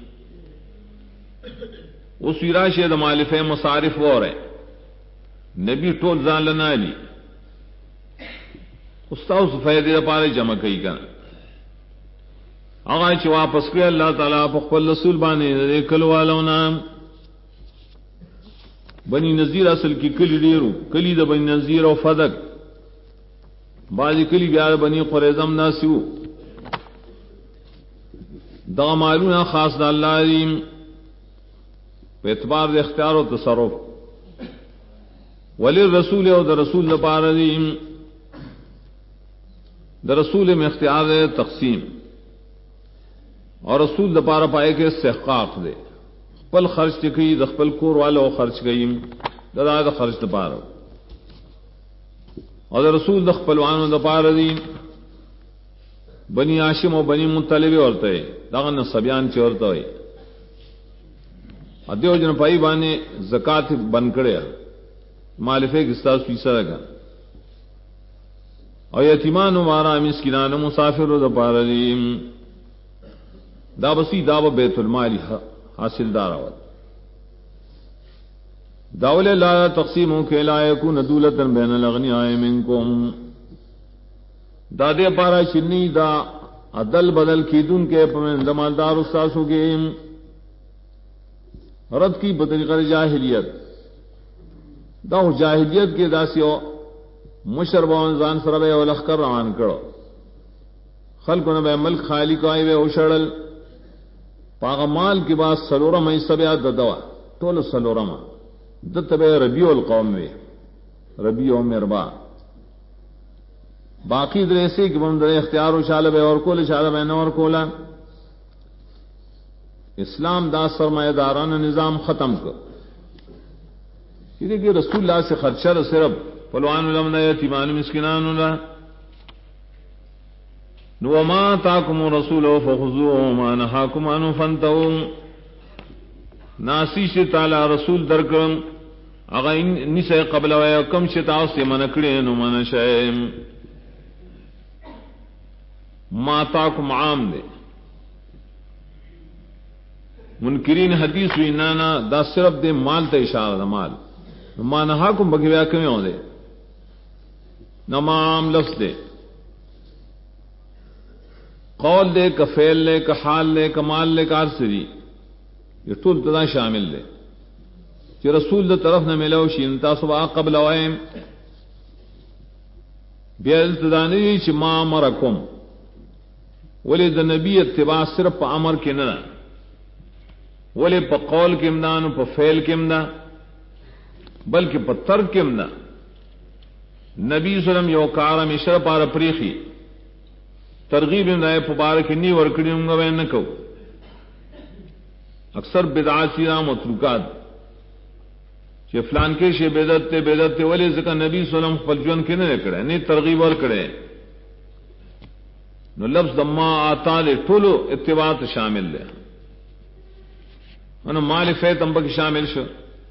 اس ویراشے دا مالف مصارف اور ہے نبی ٹول زان لنا لی استاذ فائدے پارے جمع کئی کا آغا چ واپس کر اللہ تعالی پخپل رسول بانے کل والو نام بنی نذیر اصل کی کلی ډیرو کلی د بنی نذیر او فدق بعضی کلی بیا بنی قریظم ناسیو دا معلومه خاص د الله علیم په اعتبار د اختیار او تصرف ولی رسول او د رسول لپاره دیم د رسول میں اختیار ہے تقسیم اور رسول لپاره پائے کے استحقاق دے خپل خرچ کی د خپل کور والو خرچ گئیم دا د خرچ لپاره اور د رسول د خپلوانو لپاره دیم بنی هاشم او بنی مطلب ورته دا نه سبیان چورته وي ادیو جن پای باندې زکات بن کړي مالفے کستا پیسا لگا اور یتیمان مارا مسکینان مسافر دا پارلیم دا بسی دا بیت المال حاصل دار آوت داول لا تقسیموں کے لا یکون دولتا بین الاغنیاء منکم دا دے پارا چنی دا عدل بدل کی دن کے پمن دمالدار استاسو کے رد کی بطریقہ جاہلیت دا جاہلیت کے داسیو مشرب زان سربے و لخکر روان کرو خلقو نبے ملک خالی کو آئی وے اوشڑل پاغ مال کی بات سلورم ای سبیات ددوا طول سلورم دتبے ربیع القوم وے ربیع مربا باقی دریسی کی بمدر اختیار و شالب اور کول شالب نور کولا اسلام دا سرمایہ داران نظام ختم کر کہ رسول اللہ سے خدشہ صرف فلوان علم یتیمان مسکنان اللہ نو ما تاکم رسول فخذوه ما نهاکم عنه فانتهوا ناسی سے تعالی رسول درکم اغا ان سے قبل و کم شتا سے منکڑے نو من شیم ما تاکم عام دے منکرین حدیث وی نانا دا صرف دے مال تے اشارہ دا مال ما نہاکم بگویا کمیوں دے نما عام لفظ دے قول دے کا فعل لے کا حال لے کا مال لے کا عرصری یہ طول تدا شامل دے کہ رسول دا طرف نہ ملو شینتا صبح قبل وائم بیالتدانی چی ما امرکم ولی دا نبی اتباع صرف پا امر کے نہ ولی پا قول کے امدان پا فعل کے امدان بلکہ پا ترک کے امدان نبی صلی اللہ علیہ وسلم یو کارا مشر پارا پریخی ترغیب امدائے پبارک نی ورکڑی ہوں گا وین نکو اکثر بدعات سیرام و ترکات کہ فلان کے شے بیدت تے ولی ذکر نبی صلی اللہ علیہ وسلم فلجون کے نہ کرے نہیں ترغیب ور کرے نو لفظ دما آتا لے ٹولو اتباعت شامل لے انو مال فیت امبک شامل شو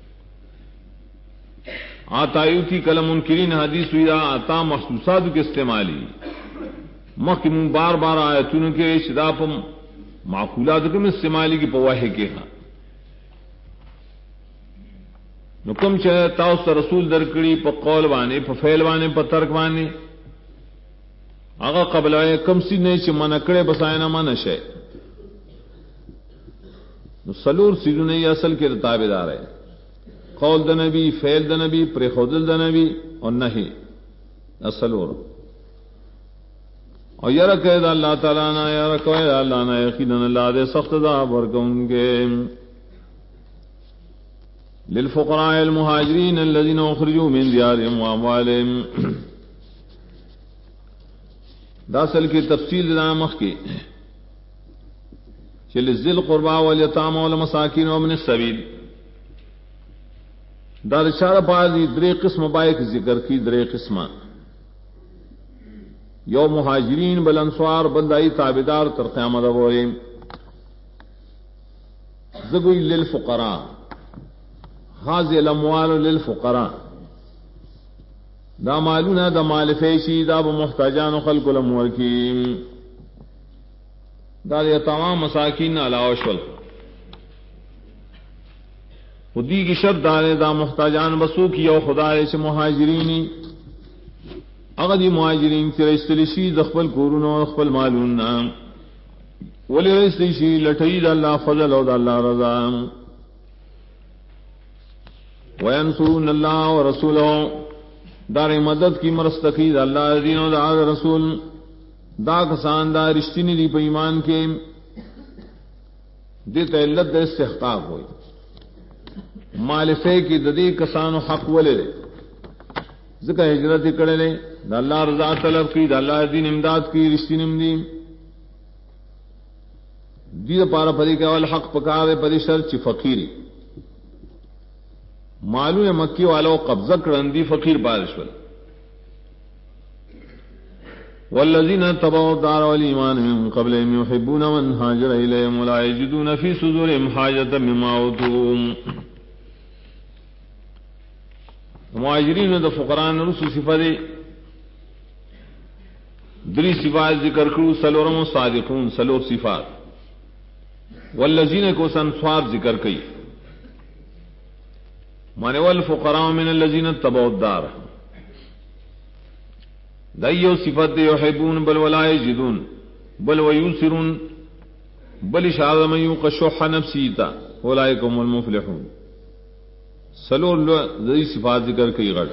آتایو کی کلم منکرین حدیث ہوئی آتا مخصوصات کے استعمالی محکم بار بار آیتون کے شدا پا معقولات کم استعمالی کی پواہی کے ہاں نو کم چاہے تاؤس رسول درکڑی پا قول بانے پا فعل بانے پا ترک بانے آغا قبل آئے کم سی نے چھ منکڑے بسائنا منشے نو سلور سیدو نے یہ اصل کے تابعدار ہے قول دا نبی فعل دا نبی پرخودل دا نبی اور نہیں سلور اور یرا کہ اللہ تعالیٰ نا یرا کہ اللہ نا یقیناً اللہ دے سخت عذاب ورکوں گے للفقراء المهاجرين الذين اخرجوا من ديارهم واموالهم دا اصل کی تفصیل نامخ کی چل ذل قربا والیتامى والمساکین وابن السبیل دا اشارہ پازی درے قسم بائک ذکر کی درے قسمہ یو مہاجرین بل انصار بندائی تابدار تر قیامت بورے زگوی للفقراء حاضر الاموال للفقراء دا مالونا دا مال فیشی دا بمحتاجان خلق الاموال کی دا تمام مساکین علاوہ شل خودی کی شرط دارے دا محتاجان بسو کی او خدا سے مہاجرینی اغدی مہاجرین تیرے استلشی دخبل کورون و دخبل مالون ولی استلشی لٹھئی دا اللہ فضل و دا اللہ رضا وینصرون اللہ و رسولہ دار مدد کی مرستقی دا اللہ دین و دا رسول دا کسان دا رشتینی دی پا ایمان کے دیتا علت دا استحقاق ہوئی مالفے کی ددی کسان و حق ولے لے ذکر ہجرت کڑے لے دا اللہ رضا طلب کی دا اللہ دین امداد کی رشتین امدین دی دا پارا پدی کے اول حق پکارے پدی شرچ فقیری معلوم مکی والا قبضہ کرندی فقیر بارشول والذین تبعوا الدار والایمان من قبلهم يحبون من هاجر الیہم ولا یجدون فی صدورهم حاجة مما اوتوا مہاجرین د فقراء رسو صفات دری صفات ذکر کرو سلورم صادقون سلور صفات والذین کو انصار ذکر کئی مانے والفقراء من الذین تبعوا الدار دایو صفات یحبون بل ولا یجدون بل ویسرون بل اشارہ من یوق شح نفسی تا اولئک هم المفلحون سلور ذی صفات ذکر کئی غٹ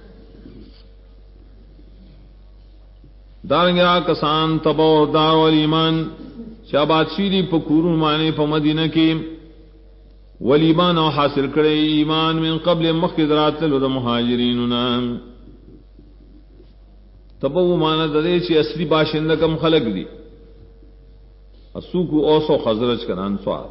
دارنگا کسان تبو دار والایمان شابات شیری پکورون مانے پا مدینہ کی والایمان او حاصل کرے ایمان من قبل مخدرات لد مہاجریننا تبو مانا دے چی اصلی باشندہ کم خلق دی اسوکو اوسو خزرج کن انسوار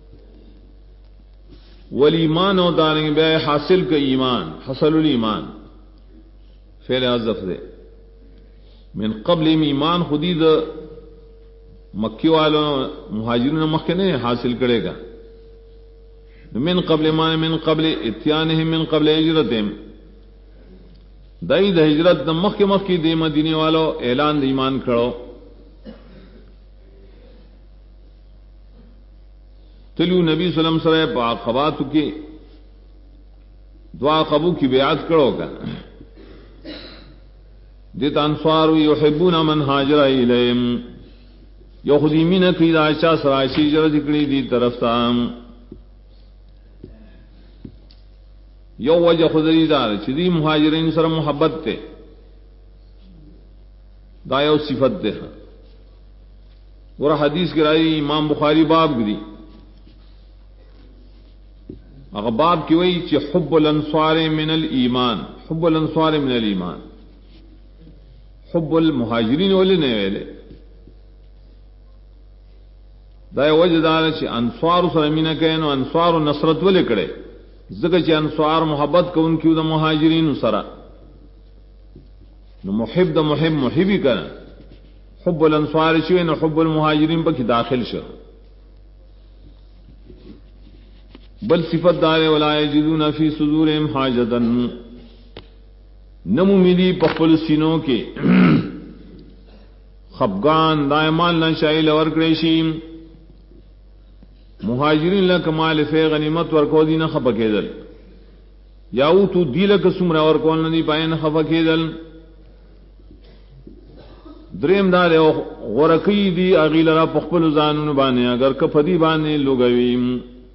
والایمان او دارنگ بے حاصل کا ایمان حصل الایمان فعل عذف دے من قبل ایمان خودی دا مکی والوں مہاجرین مکہ نے حاصل کرے گا من قبل من قبل اتیانہم من قبل ہجرتہم دائی دا ہجرت دا مکی دے مدینے والو اعلان دا ایمان کرو تلیو نبی صلی اللہ علیہ وسلم پا عقباتو کی دعا قبو کی بیعت کرو گا دیتا انصار یحبون من حاجر الیہم یو خدیمین کی دا عائشہ سرائشی جرد اکڑی دی طرف تام یو وجہ خدری دار چیدی مہاجرین سر محبت تے دا یو صفت دے اور حدیث کی رائی امام بخاری باب گری اگر باب کی وئی چی حب الانصار من الایمان حب الانصار من الایمان حب المہاجرین ولی نے ویلے دا وجہ دار چی انصار سر مینہ کہنو انصار و نصرت ولی کڑے ذکر چی انصار محبت کو ان کیو دا مہاجرین سرا نو محب دا محب محبی کرن حب الانصار شوئے نو حب المہاجرین پا کی داخل شو بل صفت دار ولا یجدون فی صدورہم حاجتا نمو ملی پخپل سینوں کے خفگان دائمان لنشائی ورکریشیم مہاجرین لکمال فی غنیمت ورکو دینا خفکیدل یاو تو دیلک سمرا ورکول ندی پائن خفکیدل دریم دار غرقی دی اغیل را پخپل زانون بانے اگر کفدی بانے لوگویم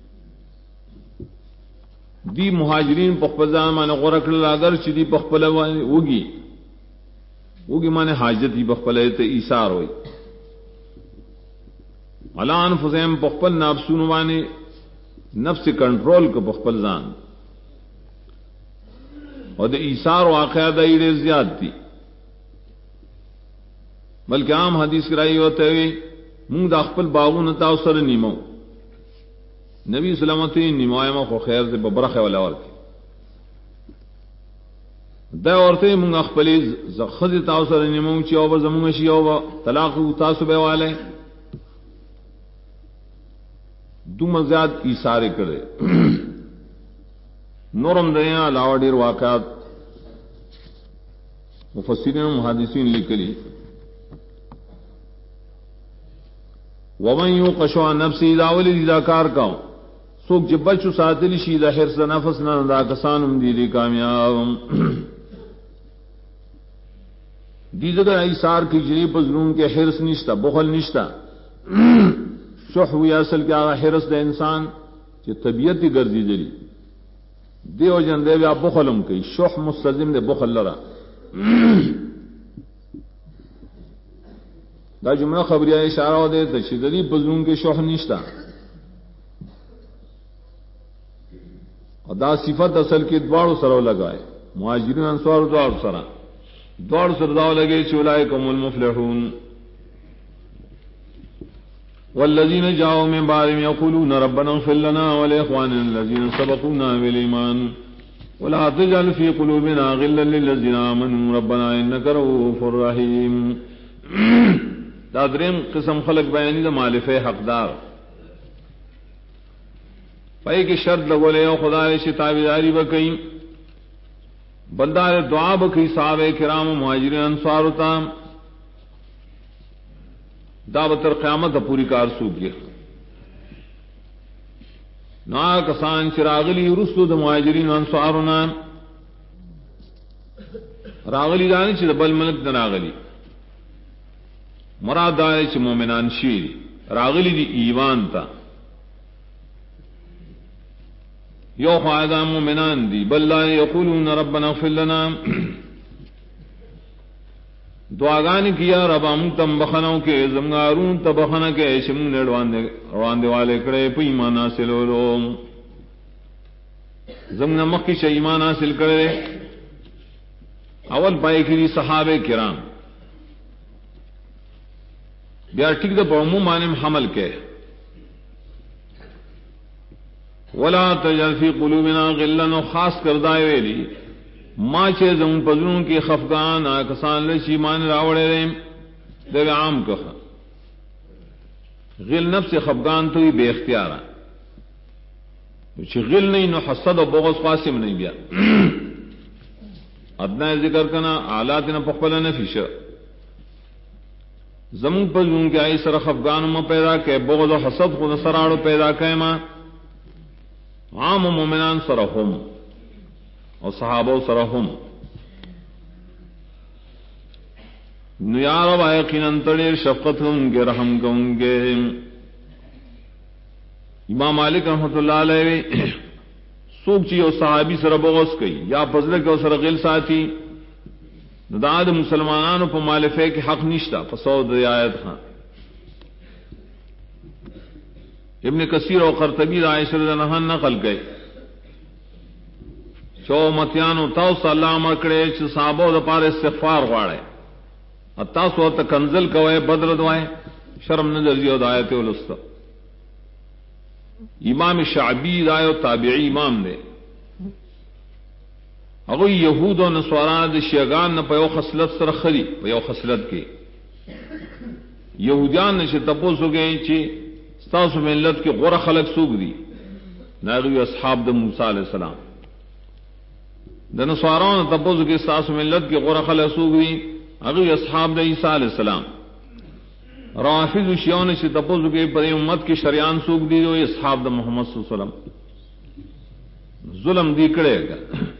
دی مہاجرین پخپل زان مانے غرق للا اگر چی دی پخپل وگی مانے حاجتی پخپل ایت ایسار ہوئی علان فزیم پخپل نافسون مانے نفس کنٹرول کو پخپل زان اور دی ایسار واقعہ دا ایرے زیاد تھی بلکہ عام حدیث کرائی ہوتے ہوئے مونگ دا اخپل باغون تاو سر نیمو نبی سلامتی نیمائمہ خو خیر سے ببرخ والا اور کی دا عورتیں مونگ اخپلی خزی تاو سر نیمو چیو با زمونگ شیو با طلاق تاسو بے والے دو مزیاد ایسارے کرے نورم دیا علاوہ دیر واقعات مفسرین و محادثین لکلی ومن یوق شح نفسی داولی دیدا کار کاؤں سوک جب بچو ساتلی شی دا حرص نفس نا دا کسانم دیدی کامیاب دیدگا ایسار کی جری پزرون کے حرص نشتا بخل نشتا شح ہوئی اصل کیا حرص دا انسان چی طبیعتی گردی دلی دیو جن دے بیا بخلم کی شح مستلزم دے بخل لرا دا جملہ خبریہ اشارہ دے تشددی پزرون کے شح نشتا دا صفت اصل کی دوار سرو لگائے مہاجرین انصار دوار سر داو لگے چولائکم المفلحون والذین جاؤوا من بعدهم یقولون ربنا اغفر لنا ولاخواننا الذین سبقونا بالایمان ولا تجعل في قلوبنا غلا للذین آمنوا ربنا انک رؤوف رحیم. دا دریم قسم خلق بیانی دا مالف حقدار پائی کی شرط لگولے او خدا شی تابعداری بکئی بلدار دعا بکی صحابہ کرام مہاجرین انصار تا دعوت قیامت پوری کار سوگی نا کسان چراغلی رسل د مہاجرین انصارنا راغلی دانی چھ بل ملک دراغلی مراد دای چھ مومنان شیر راغلی دی ایمان تا یو فائدہ مومنان دی بل لا یقولون ربنا اغفر لنا دعاگانی کیا رب ہم تم بخنوں کے زمگارون تبخنا کے شم نے رواندے والے کرے پہ ایمان حاصل ہو زمنا مخی سے ایمان حاصل کرے اول پائے کی صحابہ کرام بیا ٹھیک دا عموم معنی حمل کے ولا تجعل فی قلوبنا غلا خاص کردائے ویلی ما چه زمون پزرون کی خفقان آکسان لشی مان راوڑے رہے دے عام کخا غل نفس خفقان تو ہی بے اختیارا چه غل نہیں نو حسد و بغض قاسم نہیں بیا ادنا ذکر کنا آلاتنا پخپلا نفیش زمون پزرون کی آئی سر خفقان ما پیدا کہ بغض و حسد خود سراڑو پیدا کہ ما عام مومنان سرهم اور صحابہ سرهم نیار یقیناً تڑیر شفقت ہوں گے رحم ہوں گے امام مالک رحمۃ اللہ علیہ سوک چی اور صحابی سر بغض کئی یا فضل کے سر غل ساتھی داد مسلمانانو پا مالفے کے حق نشتا فسود آیت خان ابن کثیر اور قرطبی عائشہ رضی اللہ عنہا نقل گئے چو متیانو تاو اللہ مکڑے چھ صحابو دا پار استغفار غواڑے اتاسو تا کنزل کوئے بدر دوائے شرم نجزیو دا آیت والستا امام شعبی دایو تابعی امام دے اگو یہود و نصواران دا شیگان نا پیو خسلت سر خری پیو خسلت کے یہودیان نشے تپوسو گئے چی ستاسو ملت کے غور خلق سوگ دی ناغوی اصحاب دا موسیٰ علیہ السلام دا نصواران تپوسو کے ستاسو ملت کے غور خلق سوگ دی اغوی اصحاب دا عیسیٰ علیہ السلام روافض و شیعون سے تپوسو کے پر امت کی شریعان سوگ دی جو اصحاب دا محمد صلی اللہ علیہ وسلم ظلم دی کڑے گا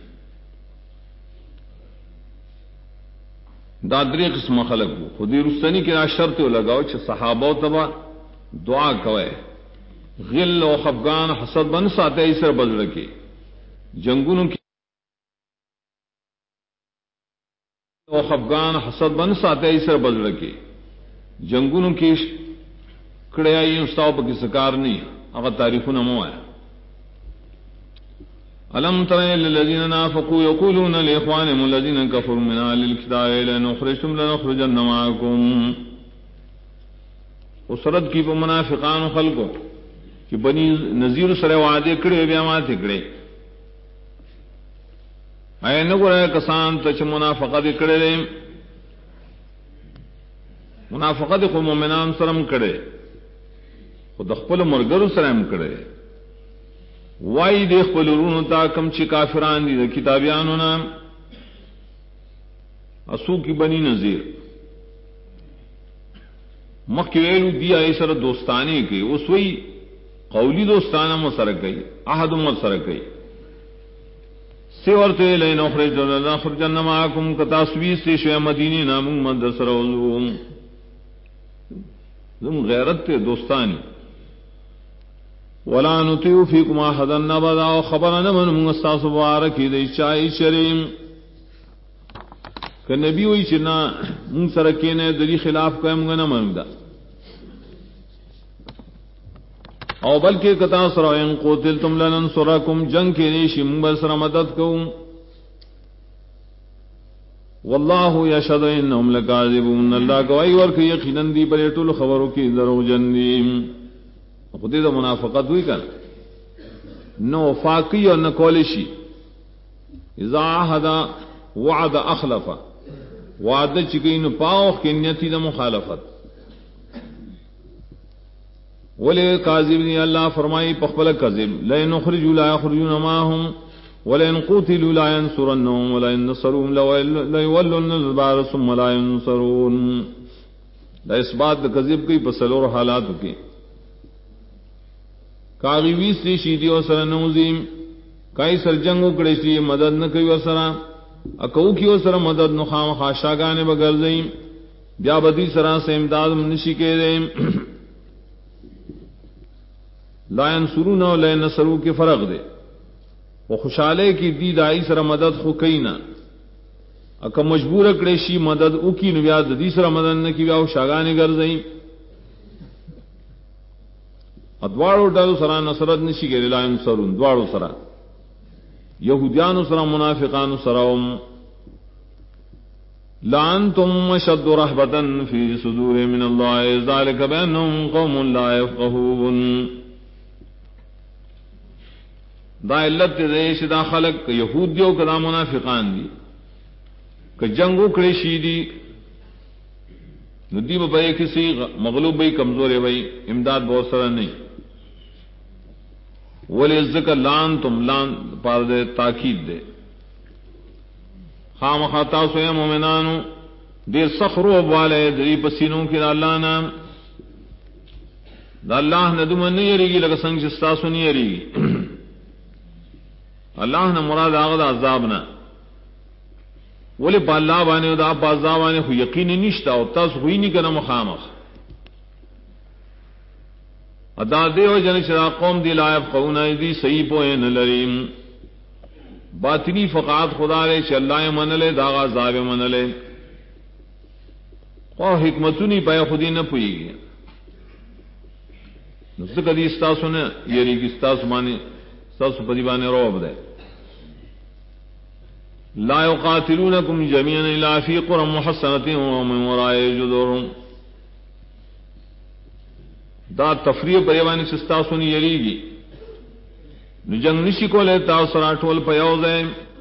دادری قسم خلق ہو خودی رستنی کے شرط لگاؤ چھ صحابہ تبا دعا کوئے غل و خفگان حسد بن ساتے اسر بدل کے جنگونوں کی و خفگان حسد بن ساتے اسر بدل کے جنگونوں کی کڑے آئی استاؤ پا کی سکار نہیں اگر تاریخ نمو آیا ألم تر إلى الذين نافقوا يقولون لإخوانهم الذين كفروا من أهل الكتاب لئن أخرجتم لنخرجن معكم اسرد کی پا منافقان و خلقو کہ بنی نذیر سر وعدے کڑے بیامات کڑے اے نگو رہے کسان تچ منافقت کڑے لے منافقت خو مومنان سرم کڑے خود خپل مرگر سرم کڑے وائی دیکھ پلرون تا کم چی کافران دی کتابیانو نام اسو کی بنی نذیر مخی ویلو دیا ایسر دوستانے کی اس وی قولی دوستانہ مسرکی احد مسرکی سیورتے لین اخرجن معاکم کتاسویس تے شوی مدینی نامون مندسر وزوم زم غیرت تے دوستانی ولا نطيع فيكم احدا ابدا وخبرنا من مستاص مبارك دے چائی شریم کہ نبی وی چنا من سرکے نے دلی خلاف قائم گنا مندا او بلکہ کتا سر ان قتلتم لننصركم جنگ کے نیش مبصر مدد کو والله يشهد انهم لكاذبون اللہ گواہی ور کہ یقینا دی بلیٹل خبروں کی درو جنیم خودی دا منافقت ہوئی کر نو فاقی اور نہ کولشی اذا عہد وعد اخلف وعد چکین پاوخ کی نیتی دا مخالفت ولی قاذب اللہ فرمائی پخبل قذب لئن اخرجوا لا يخرجون معهم ولئن قتلوا لا ينصرنهم ولئن نصروهم ليولن الادبار ثم لا ينصرون. دا اس بات کذب کی پسلور حالات کی کاغی ویسری شیدی و سر نوزیم کئی سر جنگو کڑی شی مدد نہ کوي وسرا اکو کی وسرا مدد نو خام خاشاگانے بغرزیم بیا بدی سرا سے امداد منشی کے دیم. لا ينصرون و لا ينصرون کے فرق دے وہ خوشالے کی دی دائی سر مدد خو کینا اکا مجبور کڑے شی مدد او کی نویاد دی سر مدد نہ کی او شاگانے گرزیں ادوارو ڈالو سرا نصرت نشی کے لا ينصرون دوارو سرا یہودیان سرا منافقان سراوم. لعنتم اشد رهبة في صدور من الله ذلك بأنهم قوم لا يفقهون. دا علت دیش دا خلق یہودیوں کدا منافقان دی کہ جنگو کڑی شیدی ندی بھائی کسی مغلوب بھائی کمزور ہے بھائی امداد بہت سارا نہیں. ولی ذکر لان تم لان پار دے تاکید دے خام خاتا سویا مومنانو دیر سخرو والے دری پسینوں کی دا اللہ نام دا اللہ ندومن نہیں یریگی لگا سنگ شستاسو نہیں یریگی اللہ نے مراد آغد عذابنا ولی پا اللہ بانے دا پا عذاب بانے خو یقینی نشتا و تاس خوئی نہیں کنا مخامخ ادا دیو جن شرا قوم دی لا یفقهون دی صحیح پوئے نلریم باطنی فقات خدا لے چ اللہ من لے داغا عذاب من لے او حکمتنی پے خودی نہ پوئی گیا نس کدی استاسو نے یری کی استاس مانی سب پدی بانے روب دے. لا يقاتلونكم جميعا الا في قرى محصنة ومن وراء جدور. دا تفریح پریوانی سستا سنی یریگی جنگ نشی کو لیتا سرا ٹول پیاؤ دے